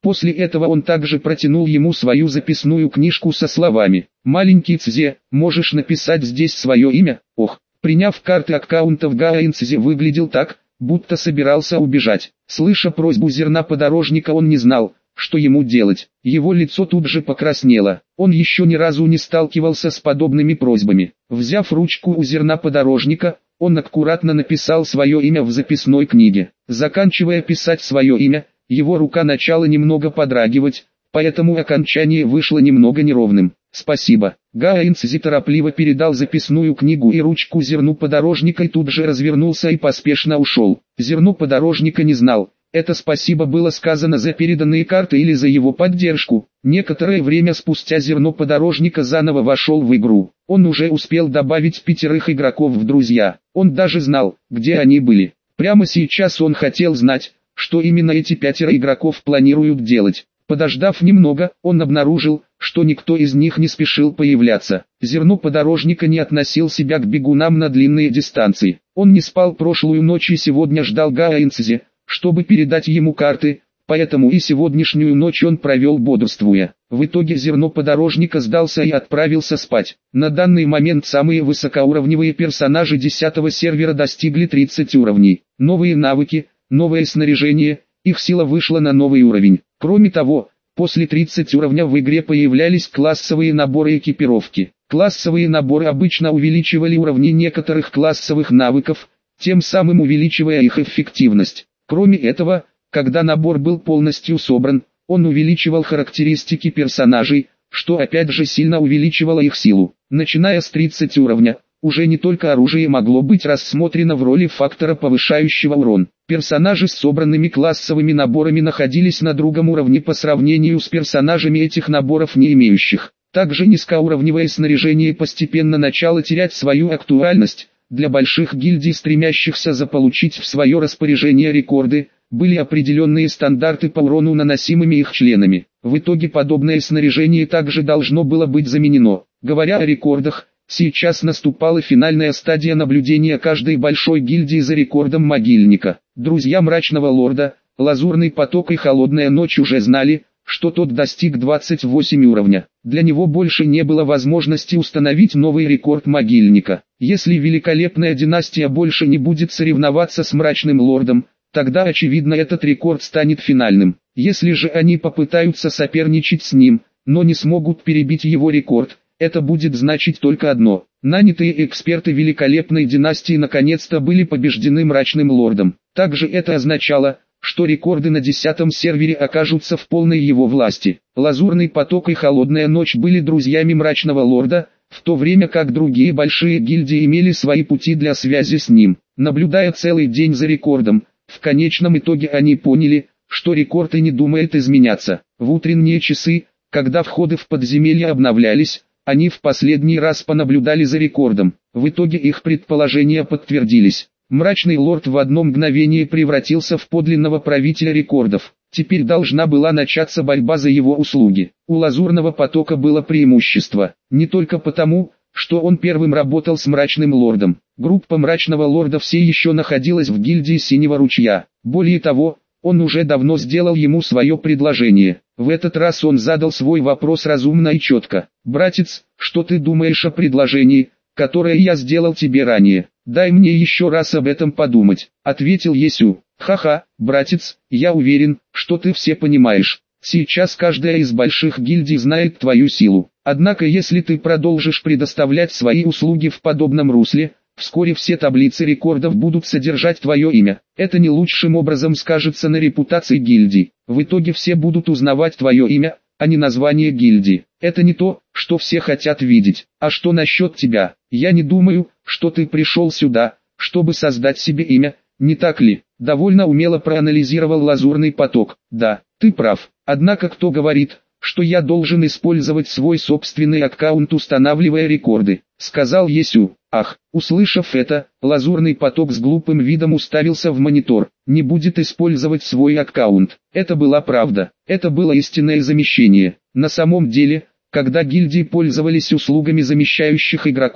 После этого он также протянул ему свою записную книжку со словами: «Маленький Цзе, можешь написать здесь свое имя?» Ох, приняв карты аккаунтов, Гаэн Цзе выглядел так, будто собирался убежать. Слыша просьбу зерноподорожника, он не знал, что ему делать. Его лицо тут же покраснело. Он еще ни разу не сталкивался с подобными просьбами. Взяв ручку у зерноподорожника, он аккуратно написал свое имя в записной книге. Заканчивая писать свое имя, его рука начала немного подрагивать, поэтому окончание вышло немного неровным. «Спасибо». Гаэн Цзи торопливо передал записную книгу и ручку зерну подорожника и тут же развернулся и поспешно ушел. Зерно подорожника не знал, это спасибо было сказано за переданные карты или за его поддержку. Некоторое время спустя зерно подорожника заново вошел в игру. Он уже успел добавить пятерых игроков в друзья. Он даже знал, где они были. Прямо сейчас он хотел знать, что именно эти пятеро игроков планируют делать. Подождав немного, он обнаружил, что никто из них не спешил появляться. Зерно подорожника не относил себя к бегунам на длинные дистанции. Он не спал прошлую ночь и сегодня ждал Гаэн Цзи, чтобы передать ему карты, поэтому и сегодняшнюю ночь он провел бодрствуя. В итоге зерно подорожника сдался и отправился спать. На данный момент самые высокоуровневые персонажи десятого сервера достигли тридцати уровней. Новые навыки, новое снаряжение, их сила вышла на новый уровень. Кроме того, после тридцати уровня в игре появлялись классовые наборы экипировки. Классовые наборы обычно увеличивали уровни некоторых классовых навыков, тем самым увеличивая их эффективность. Кроме этого, когда набор был полностью собран, он увеличивал характеристики персонажей, что опять же сильно увеличивало их силу. Начиная с тридцатого уровня, уже не только оружие могло быть рассмотрено в роли фактора, повышающего урон. Персонажи с собранными классовыми наборами находились на другом уровне по сравнению с персонажами этих наборов не имеющих. Также низкоуровневое снаряжение постепенно начало терять свою актуальность. Для больших гильдий, стремящихся заполучить в свое распоряжение рекорды, были определенные стандарты по урону, наносимыми их членами. В итоге подобное снаряжение также должно было быть заменено. Говоря о рекордах, сейчас наступала финальная стадия наблюдения каждой большой гильдии за рекордом могильника. Друзья Мрачного Лорда, Лазурный Поток и Холодная Ночь уже знали, что тот достиг двадцати восьми уровня. Для него больше не было возможности установить новый рекорд могильника. Если Великолепная Династия больше не будет соревноваться с Мрачным Лордом, тогда очевидно этот рекорд станет финальным. Если же они попытаются соперничать с ним, но не смогут перебить его рекорд, это будет значить только одно: нанятые эксперты Великолепной Династии наконец-то были побеждены Мрачным Лордом. Также это означало, что рекорды на десятом сервере окажутся в полной его власти. Лазурный Поток и Холодная Ночь были друзьями Мрачного Лорда, в то время как другие большие гильдии имели свои пути для связи с ним. Наблюдая целый день за рекордом, в конечном итоге они поняли, что рекорд и не думает изменяться. В утренние часы, когда входы в подземелье обновлялись, они в последний раз понаблюдали за рекордом. В итоге их предположения подтвердились. Мрачный Лорд в одно мгновение превратился в подлинного правителя рекордов. Теперь должна была начаться борьба за его услуги. У Лазурного Потока было преимущество, не только потому, что он первым работал с Мрачным Лордом. Группа Мрачного Лорда все еще находилась в гильдии Синего Ручья. Более того, он уже давно сделал ему свое предложение. В этот раз он задал свой вопрос разумно и четко. «Братец, что ты думаешь о предложении, которое я сделал тебе ранее? Дай мне еще раз об этом подумать», — ответил Есю. «Ха-ха, братец, я уверен, что ты все понимаешь. Сейчас каждая из больших гильдий знает твою силу. Однако если ты продолжишь предоставлять свои услуги в подобном русле, вскоре все таблицы рекордов будут содержать твое имя. Это не лучшим образом скажется на репутации гильдии. В итоге все будут узнавать твое имя, а не название гильдии. Это не то, что все хотят видеть. А что насчет тебя? Я не думаю, что ты пришел сюда, чтобы создать себе имя, не так ли?» Довольно умело проанализировал Лазурный Поток. «Да, ты прав. Однако кто говорит, что я должен использовать свой собственный аккаунт, устанавливая рекорды?» — сказал Есю. Ах, услышав это, Лазурный Поток с глупым видом уставился в монитор. Не будет использовать свой аккаунт. Это была правда. Это было истинное замещение. На самом деле, когда гильдии пользовались услугами замещающих игроков,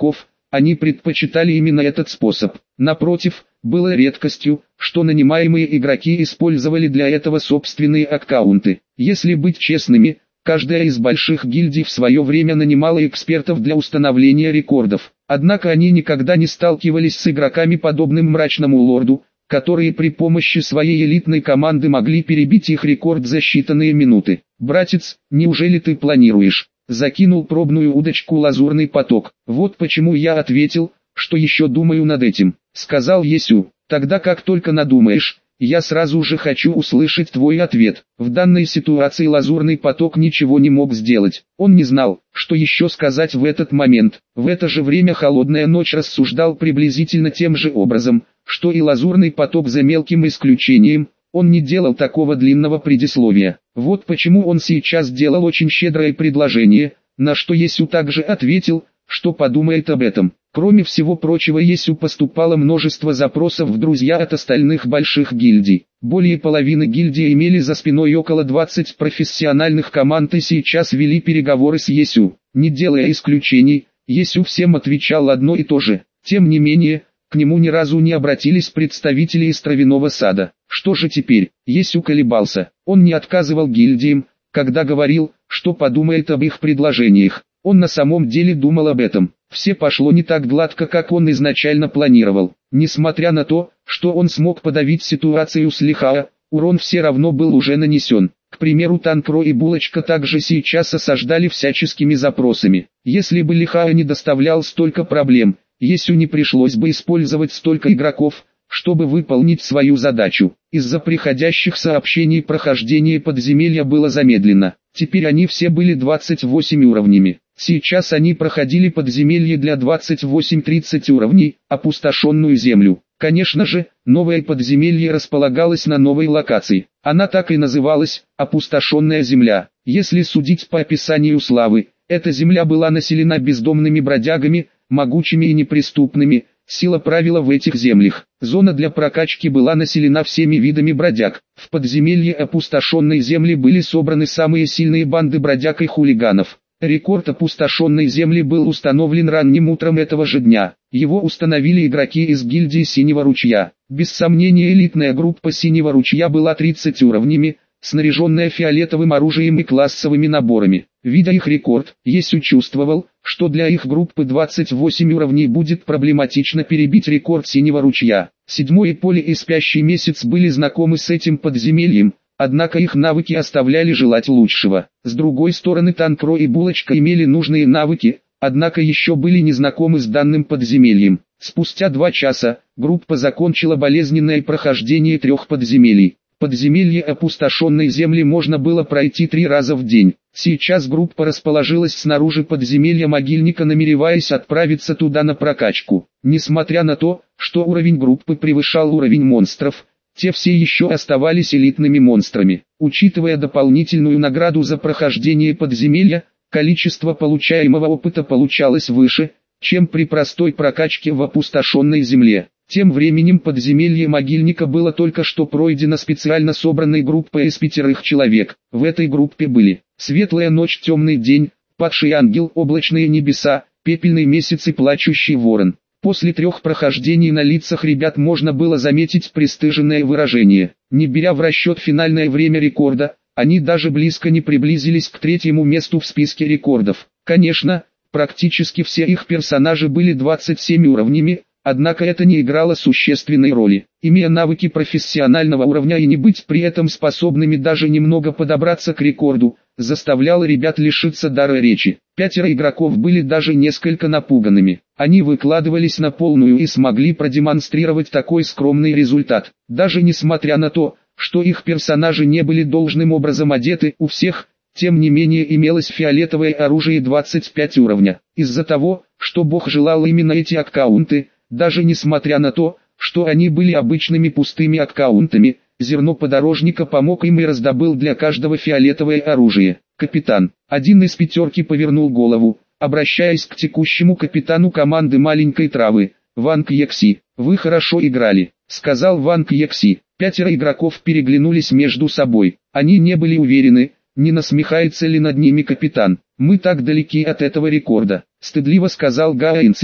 они предпочитали именно этот способ. Напротив, было редкостью, что нанимаемые игроки использовали для этого собственные аккаунты. Если быть честными, каждая из больших гильдий в свое время нанимала экспертов для установления рекордов. Однако они никогда не сталкивались с игроками, подобным Мрачному Лорду, которые при помощи своей элитной команды могли перебить их рекорд за считанные минуты. «Братец, неужели ты планируешь?» Закинул пробную удочку Лазурный поток. «Вот почему я ответил, что еще думаю над этим», — сказал Есю. «Тогда как только надумаешь, я сразу же хочу услышать твой ответ». В данной ситуации Лазурный поток ничего не мог сделать. Он не знал, что еще сказать в этот момент. В это же время Холодная Ночь рассуждал приблизительно тем же образом, что и Лазурный поток, за мелким исключением. Он не делал такого длинного предисловия. Вот почему он сейчас делал очень щедрое предложение, на что Есю также ответил, что подумает об этом. Кроме всего прочего, Есю поступало множество запросов в друзья от остальных больших гильдий. Более половины гильдий имели за спиной около двадцати профессиональных команд и сейчас вели переговоры с Есю. Не делая исключений, Есю всем отвечал одно и то же. Тем не менее, к нему ни разу не обратились представители из Травяного Сада. Что же теперь? Есю колебался. Он не отказывал гильдиям, когда говорил, что подумает об их предложениях. Он на самом деле думал об этом. Все пошло не так гладко, как он изначально планировал. Несмотря на то, что он смог подавить ситуацию с Лихао, урон все равно был уже нанесен. К примеру, Танкро и Булочка также сейчас осаждали всяческими запросами. Если бы Лихао не доставлял столько проблем, Есю не пришлось бы использовать столько игроков, чтобы выполнить свою задачу. Из-за приходящих сообщений прохождение подземелья было замедлено. Теперь они все были двадцать восемь уровнями. Сейчас они проходили подземелье для двадцать восемь-тридцать уровней, опустошенную землю. Конечно же, новое подземелье располагалось на новой локации. Она так и называлась «Опустошенная земля». Если судить по описанию Славы, эта земля была населена бездомными бродягами, могучими и неприступными. Сила правила в этих землях. Зона для прокачки была населена всеми видами бродяг. В подземелье опустошенной земли были собраны самые сильные банды бродяг и хулиганов. Рекорд опустошенной земли был установлен ранним утром этого же дня. Его установили игроки из гильдии Синего Ручья. Без сомнения, элитная группа Синего Ручья была тридцать уровнями, снаряженная фиолетовым оружием и классовыми наборами. Видя их рекорд, Есю чувствовал, что для их группы двадцать восемь уровней будет проблематично перебить рекорд Синего Ручья. Седьмое поле и Спящий Месяц были знакомы с этим подземельем, однако их навыки оставляли желать лучшего. С другой стороны, Танкро и Булочка имели нужные навыки, однако еще были незнакомы с данным подземельем. Спустя два часа, группа закончила болезненное прохождение трех подземелий. Подземелье опустошенной земли можно было пройти три раза в день. Сейчас группа расположилась снаружи подземелья Могильника, намереваясь отправиться туда на прокачку. Несмотря на то, что уровень группы превышал уровень монстров, те все еще оставались элитными монстрами. Учитывая дополнительную награду за прохождение подземелья, количество получаемого опыта получалось выше, чем при простой прокачке в опустошенной земле. Тем временем подземелье Могильника было только что пройдено специально собранной группой из пятерых человек. В этой группе были Светлая Ночь, Темный День, Падший Ангел, Облачные Небеса, Пепельный Месяц и Плачущий Ворон. После трех прохождений на лицах ребят можно было заметить пристыженное выражение. Не беря в расчет финальное время рекорда, они даже близко не приблизились к третьему месту в списке рекордов. Конечно, практически все их персонажи были двадцать семь уровнями, однако это не играло существенной роли. Имея навыки профессионального уровня и не быть при этом способными даже немного подобраться к рекорду, заставляло ребят лишиться дара речи. Пятеро игроков были даже несколько напуганными. Они выкладывались на полную и смогли продемонстрировать такой скромный результат. Даже несмотря на то, что их персонажи не были должным образом одеты, у всех, тем не менее, имелось фиолетовое оружие двадцать пять уровня. Из-за того, что Бог желал именно эти аккаунты, даже несмотря на то, что они были обычными пустыми аккаунтами, Зерно Подорожника помог им и раздобыл для каждого фиолетовое оружие. «Капитан». Один из пятерки повернул голову, обращаясь к текущему капитану команды Маленькой Травы, Ван Кьекси. «Вы хорошо играли», — сказал Ван Кьекси. Пятеро игроков переглянулись между собой. Они не были уверены, не насмехается ли над ними капитан. «Мы так далеки от этого рекорда», — стыдливо сказал Гаэнцзи.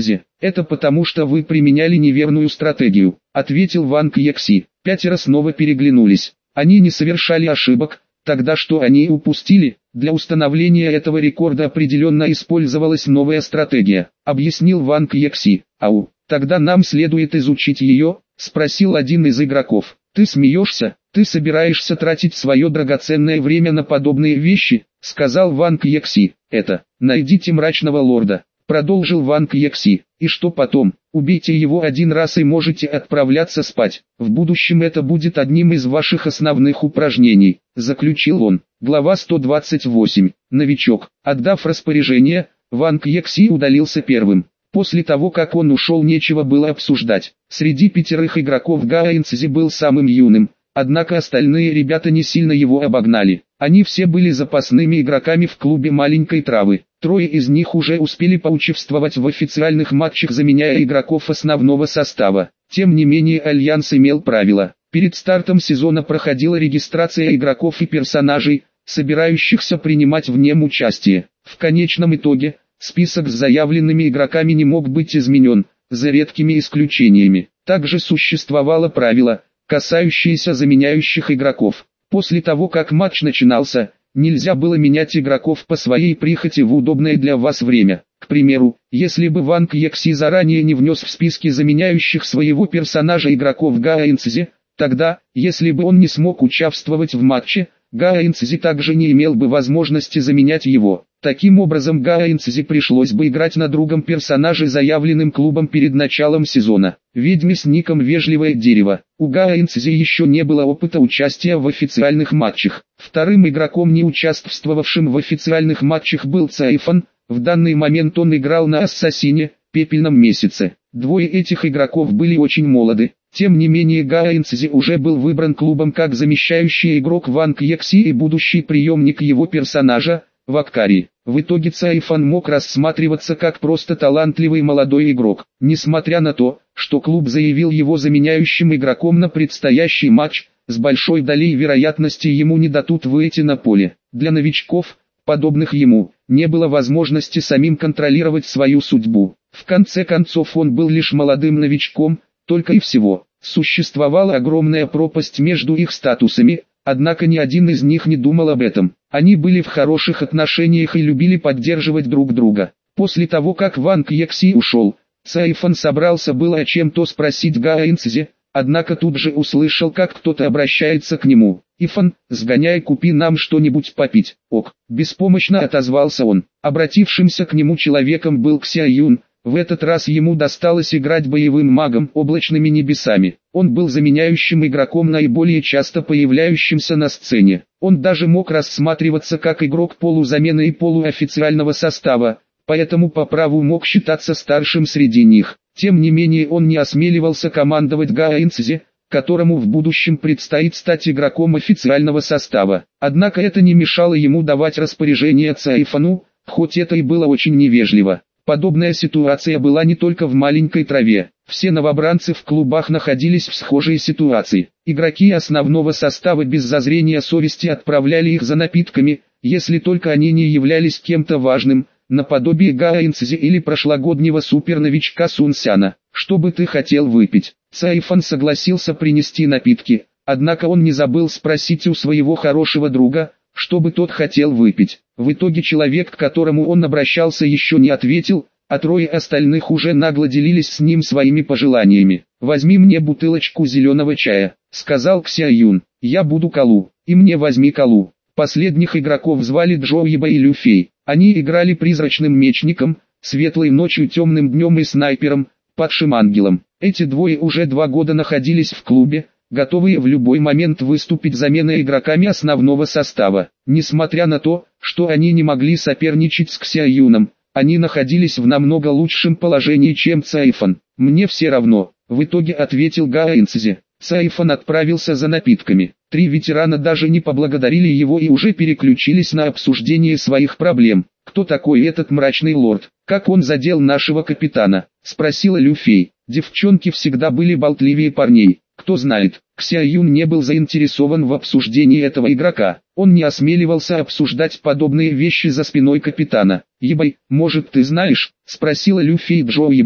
Это потому что вы применяли неверную стратегию, ответил Ван Кьекси. Пятеро снова переглянулись. Они не совершали ошибок. Тогда что они упустили? Для установления этого рекорда определенно использовалась новая стратегия, объяснил Ван Кьекси. Ау, тогда нам следует изучить ее, спросил один из игроков. Ты смеешься? Ты собираешься тратить свое драгоценное время на подобные вещи? Сказал Ван Кьекси. Это, найдите мрачного лорда, продолжил Ван Кьекси. И что потом? Убейте его один раз и можете отправляться спать. В будущем это будет одним из ваших основных упражнений, заключил он. Глава сто двадцать восемь. Новичок. Отдав распоряжение, Ван Кьекси удалился первым. После того как он ушел, нечего было обсуждать. Среди пятерых игроков Гаэн Цзи был самым юным, однако остальные ребята не сильно его обогнали. Они все были запасными игроками в клубе маленькой травы. Трое из них уже успели поучаствовать в официальных матчах, заменяя игроков основного состава. Тем не менее, Альянс имел правило. Перед стартом сезона проходила регистрация игроков и персонажей, собирающихся принимать в нем участие. В конечном итоге, список с заявленными игроками не мог быть изменен, за редкими исключениями. Также существовало правило, касающееся заменяющих игроков. После того как матч начинался, нельзя было менять игроков по своей прихоти в удобное для вас время. К примеру, если бы Ван Кьекси заранее не внес в списки заменяющих своего персонажа игроков Гаэн Цзи, тогда, если бы он не смог участвовать в матче, Гаэн Цзи также не имел бы возможности заменять его. Таким образом, Гаэн Цзи пришлось бы играть на другом персонаже, заявленным клубом перед началом сезона. Ведьме с ником Вежливое Дерево. У Гаэн Цзи еще не было опыта участия в официальных матчах. Вторым игроком, не участвовавшим в официальных матчах, был Цайфан. В данный момент он играл на Ассасине, Пепельном Месяце. Двое этих игроков были очень молоды. Тем не менее, Гаэн Цзи уже был выбран клубом как замещающий игрок Ван Кьекси и будущий преемник его персонажа, Ваккари. В итоге Цайфан мог рассматриваться как просто талантливый молодой игрок. Несмотря на то, что клуб заявил его заменяющим игроком на предстоящий матч, с большой долей вероятности ему не дадут выйти на поле. Для новичков, подобных ему, не было возможности самим контролировать свою судьбу. В конце концов, он был лишь молодым новичком, только и всего. Существовала огромная пропасть между их статусами, однако ни один из них не думал об этом. Они были в хороших отношениях и любили поддерживать друг друга. После того как Ван Кьекси ушел, Цайфан собрался было о чем-то спросить Гаэн Цзи, однако тут же услышал, как кто-то обращается к нему. «Ифан, сгоняй, купи нам что-нибудь попить». «Ок», беспомощно отозвался он. Обратившимся к нему человеком был Кся Юн. В этот раз ему досталось играть боевым магом, облачными небесами. Он был заменяющим игроком, наиболее часто появляющимся на сцене. Он даже мог рассматриваться как игрок полузамены и полуофициального состава, поэтому по праву мог считаться старшим среди них. Тем не менее, он не осмеливался командовать Гаэн Цзи, которому в будущем предстоит стать игроком официального состава. Однако это не мешало ему давать распоряжение Цайфану, хоть это и было очень невежливо. Подобная ситуация была не только в маленькой траве. Все новобранцы в клубах находились в схожей ситуации. Игроки основного состава без зазрения совести отправляли их за напитками, если только они не являлись кем-то важным, наподобие Гаэн Цзи или прошлогоднего суперновичка Сунсяна. «Что бы ты хотел выпить?» Цайфан согласился принести напитки, однако он не забыл спросить у своего хорошего друга, что бы тот хотел выпить. В итоге человек, к которому он обращался, еще не ответил, а трое остальных уже нагло делились с ним своими пожеланиями. «Возьми мне бутылочку зеленого чая», — сказал Кся Юн. «Я буду Калу, и мне возьми Калу». Последних игроков звали Джоуиба и Люфей. Они играли призрачным мечником, светлой ночью, темным днем и снайпером, падшим ангелом. Эти двое уже два года находились в клубе, готовые в любой момент выступить заменой игроками основного состава. Несмотря на то, что они не могли соперничать с Кся Юном, они находились в намного лучшем положении, чем Цайфан. «Мне все равно», — в итоге ответил Гаэн Цзи. Цайфан отправился за напитками. Три ветерана даже не поблагодарили его и уже переключились на обсуждение своих проблем. «Кто такой этот мрачный лорд? Как он задел нашего капитана?» — спросила Люфей. Девчонки всегда были болтливее парней. Кто знает, Кся Юн не был заинтересован в обсуждении этого игрока. Он не осмеливался обсуждать подобные вещи за спиной капитана. «Ебай, может ты знаешь?» — спросила Люфей Джоуибая.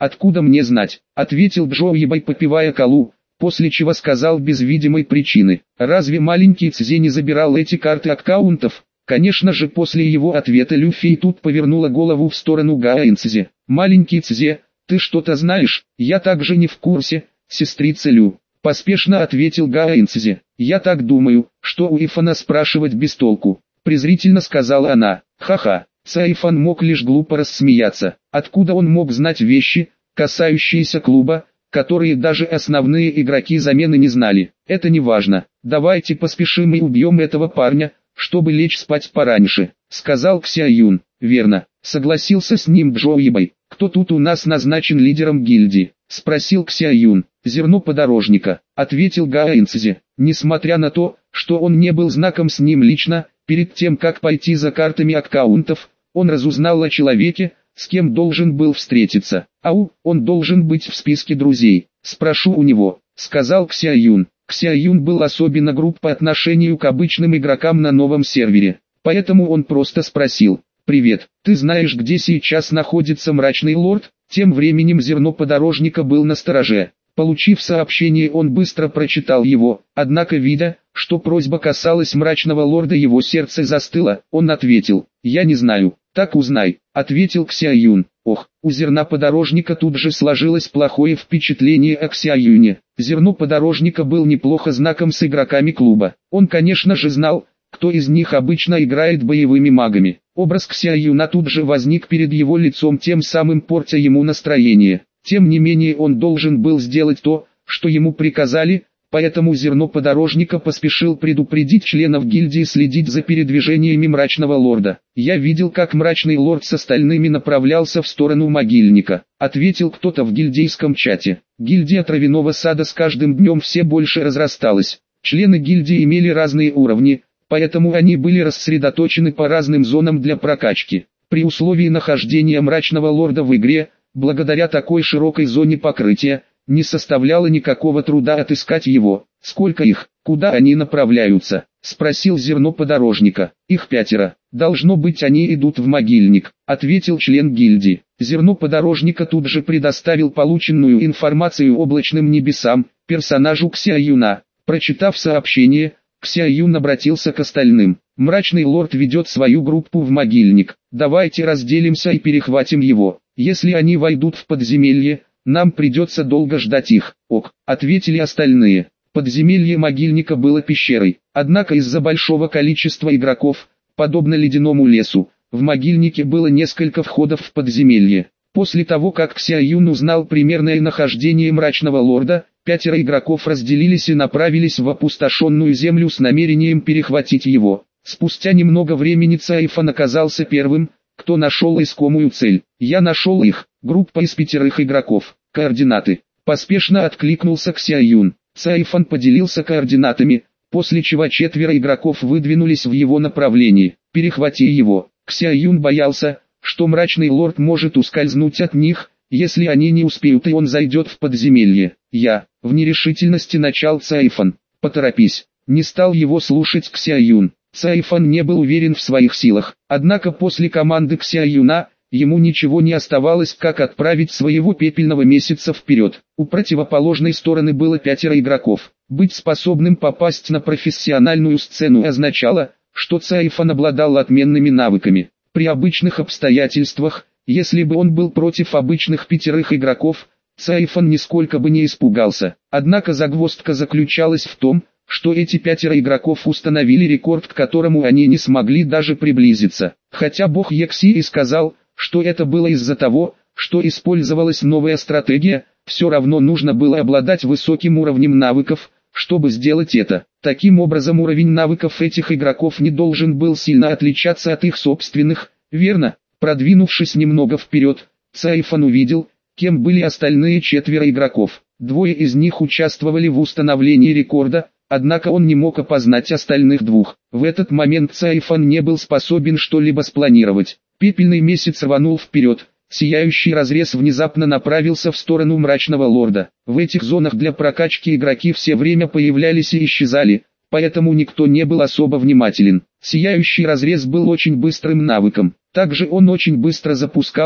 «Откуда мне знать?» — ответил Джоуибай, попивая колу, после чего сказал без видимой причины: «Разве маленький Цзэ не забирал эти карты аккаунтов?» Конечно же, после его ответа Люфей тут повернула голову в сторону Гаэнцзе. «Маленький Цзэ, ты что-то знаешь?» «Я также не в курсе, сестрица Лю», — поспешно ответил Гаэнцзе. «Я так думаю, что у Ифана спрашивать без толку», — презрительно сказала она. «Ха-ха». Цаифан мог лишь глупо рассмеяться. Откуда он мог знать вещи, касающиеся клуба, которые даже основные игроки замены не знали? Это не важно. «Давайте поспешим и убьем этого парня, чтобы лечь спать пораньше», — сказал Кся Юн. «Верно», — согласился с ним Джоуибай. «Кто тут у нас назначен лидером гильдии?» — спросил Кся Юн. «Зерно подорожника», — ответил Гаэнцзе. Несмотря на то, что он не был знаком с ним лично, перед тем как пойти за картами аккаунтов, он разузнал о человеке, с кем должен был встретиться. «Ау, он должен быть в списке друзей. Спрошу у него», — сказал Кся Юн. Кся Юн был особенно груб по отношению к обычным игрокам на новом сервере, поэтому он просто спросил: «Привет, ты знаешь, где сейчас находится Мрачный Лорд?» Тем временем Зерно подорожника был настороже. Получив сообщение, он быстро прочитал его, однако, видя, что просьба касалась Мрачного Лорда, его сердце застыло. Он ответил: «Я не знаю». «Так узнай», — ответил Кся Юн. Ох, у Зерна подорожника тут же сложилось плохое впечатление о Кся Юне. Зерно подорожника был неплохо знаком с игроками клуба. Он, конечно же, знал, кто из них обычно играет боевыми магами. Образ Кся Юна тут же возник перед его лицом, тем самым портя ему настроение. Тем не менее, он должен был сделать то, что ему приказали, поэтому Зерно подорожника поспешил предупредить членов гильдии следить за передвижениями Мрачного Лорда. «Я видел, как Мрачный Лорд с остальными направлялся в сторону могильника», — ответил кто-то в гильдейском чате. Гильдия Травяного Сада с каждым днем все больше разрасталась. Члены гильдии имели разные уровни, поэтому они были рассредоточены по разным зонам для прокачки. При условии нахождения Мрачного Лорда в игре, благодаря такой широкой зоне покрытия, не составляло никакого труда отыскать его. «Сколько их? Куда они направляются?» — спросил Зерно подорожника. «Их пятеро. Должно быть, они идут в могильник», — ответил член гильдии. Зерно подорожника тут же предоставил полученную информацию облачным небесам, персонажу Кся Юна. Прочитав сообщение, Кся Юн обратился к остальным. «Мрачный Лорд ведет свою группу в могильник. Давайте разделимся и перехватим его. Если они войдут в подземелье, нам придется долго ждать их». «Ок», — ответили остальные. Подземелье могильника было пещерой, однако из-за большого количества игроков, подобно ледяному лесу, в могильнике было несколько входов в подземелье. После того, как Кся Юн узнал примерное нахождение Мрачного Лорда, пятеро игроков разделились и направились в опустошенную землю с намерением перехватить его. Спустя немного времени Цаифан оказался первым, кто нашел искомую цель. «Я нашел их, группа из пятерых игроков. Координаты». Поспешно откликнулся Кся Юн. Цаифан поделился координатами, после чего четверо игроков выдвинулись в его направлении. «Перехвати его». Кся Юн боялся, что Мрачный Лорд может ускользнуть от них, если они не успеют, и он зайдет в подземелье. «Я», — в нерешительности начал Цаифан. «Поторопись». Не стал его слушать Кся Юн. Цаифан не был уверен в своих силах, однако после команды Кся Юна, ему ничего не оставалось, как отправить своего пепельного месяца вперед. У противоположной стороны было пятеро игроков. Быть способным попасть на профессиональную сцену означало, что Цаифан обладал отменными навыками. При обычных обстоятельствах, если бы он был против обычных пятерых игроков, Цаифан нисколько бы не испугался. Однако загвоздка заключалась в том, что эти пятеро игроков установили рекорд, к которому они не смогли даже приблизиться. Хотя бог Екси и сказал, что это было из-за того, что использовалась новая стратегия, все равно нужно было обладать высоким уровнем навыков, чтобы сделать это. Таким образом, уровень навыков этих игроков не должен был сильно отличаться от их собственных, верно? Продвинувшись немного вперед, Цаифан увидел, кем были остальные четверо игроков. Двое из них участвовали в установлении рекорда, однако он не мог опознать остальных двух. В этот момент Цаифан не был способен что-либо спланировать. Пепельный месяц рванул вперед, сияющий разрез внезапно направился в сторону Мрачного Лорда. В этих зонах для прокачки игроки все время появлялись и исчезали, поэтому никто не был особо внимателен. Сияющий разрез был очень быстрым навыком. Также он очень быстро запускался,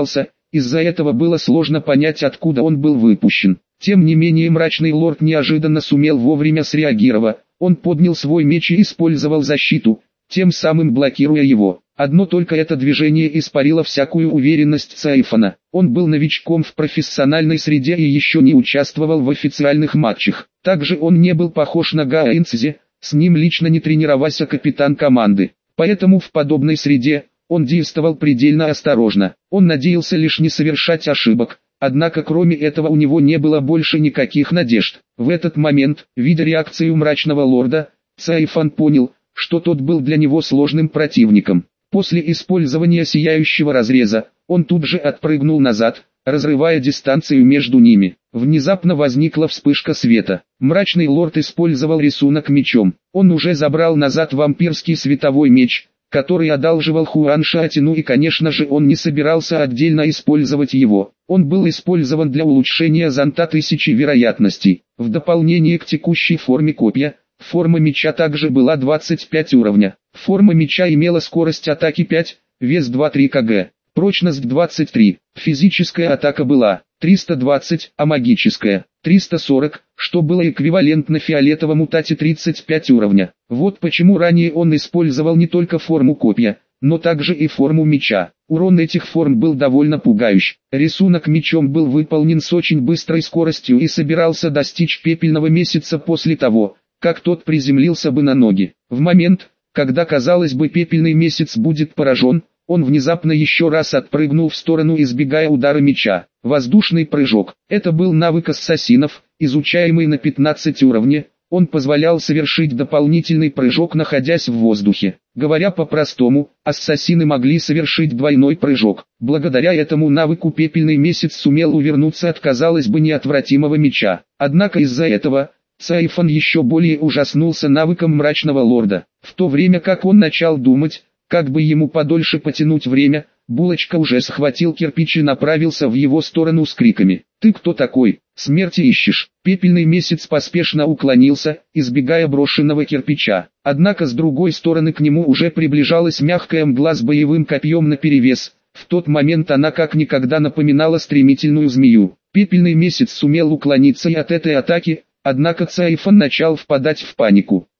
из-за этого было сложно понять, откуда он был выпущен. Тем не менее мрачный лорд неожиданно сумел вовремя среагировать, он поднял свой меч и использовал защиту, тем самым блокируя его. Одно только это движение испарило всякую уверенность Сайфона. Он был новичком в профессиональной среде и еще не участвовал в официальных матчах. Также он не был похож на Гаэнцзи, с ним лично не тренировался капитан команды. Поэтому в подобной среде он действовал предельно осторожно. Он надеялся лишь не совершать ошибок. Однако кроме этого у него не было больше никаких надежд. В этот момент, видя реакцию мрачного лорда, Сайфон понял, что тот был для него сложным противником. После использования сияющего разреза, он тут же отпрыгнул назад, разрывая дистанцию между ними. Внезапно возникла вспышка света. Мрачный лорд использовал рисунок мечом. Он уже забрал назад вампирский световой меч, который одалживал Хуан Шаотяну, и конечно же он не собирался отдельно использовать его. Он был использован для улучшения зонта тысячи вероятностей. В дополнение к текущей форме копья, форма меча также была двадцать пять уровня. Форма меча имела скорость атаки пять, вес два-три килограмма, прочность двадцать три, физическая атака была триста двадцать, а магическая триста сорок, что было эквивалентно фиолетовому тате тридцать пять уровня. Вот почему ранее он использовал не только форму копья, но также и форму меча. Урон этих форм был довольно пугающий. Рисунок мечом был выполнен с очень быстрой скоростью и собирался достичь пепельного месяца после того, как тот приземлился бы на ноги. В момент, когда казалось бы пепельный месяц будет поражен, он внезапно еще раз отпрыгнул в сторону, избегая удара меча. Воздушный прыжок. Это был навык ассасинов, изучаемый на пятнадцатом уровне. Он позволял совершить дополнительный прыжок, находясь в воздухе. Говоря по-простому, ассасины могли совершить двойной прыжок. Благодаря этому навыку пепельный месяц сумел увернуться от, казалось бы, неотвратимого меча. Однако из-за этого Сайфон еще более ужаснулся навыком мрачного лорда. В то время как он начал думать, как бы ему подольше потянуть время, Булочка уже схватил кирпич и направился в его сторону с криками: «Ты кто такой? Смерти ищешь?» Пепельный месяц поспешно уклонился, избегая брошенного кирпича. Однако с другой стороны к нему уже приближалась мягкая мгла с боевым копьем наперевес. В тот момент она как никогда напоминала стремительную змею. Пепельный месяц сумел уклониться и от этой атаки, однако Сайфон начал впадать в панику.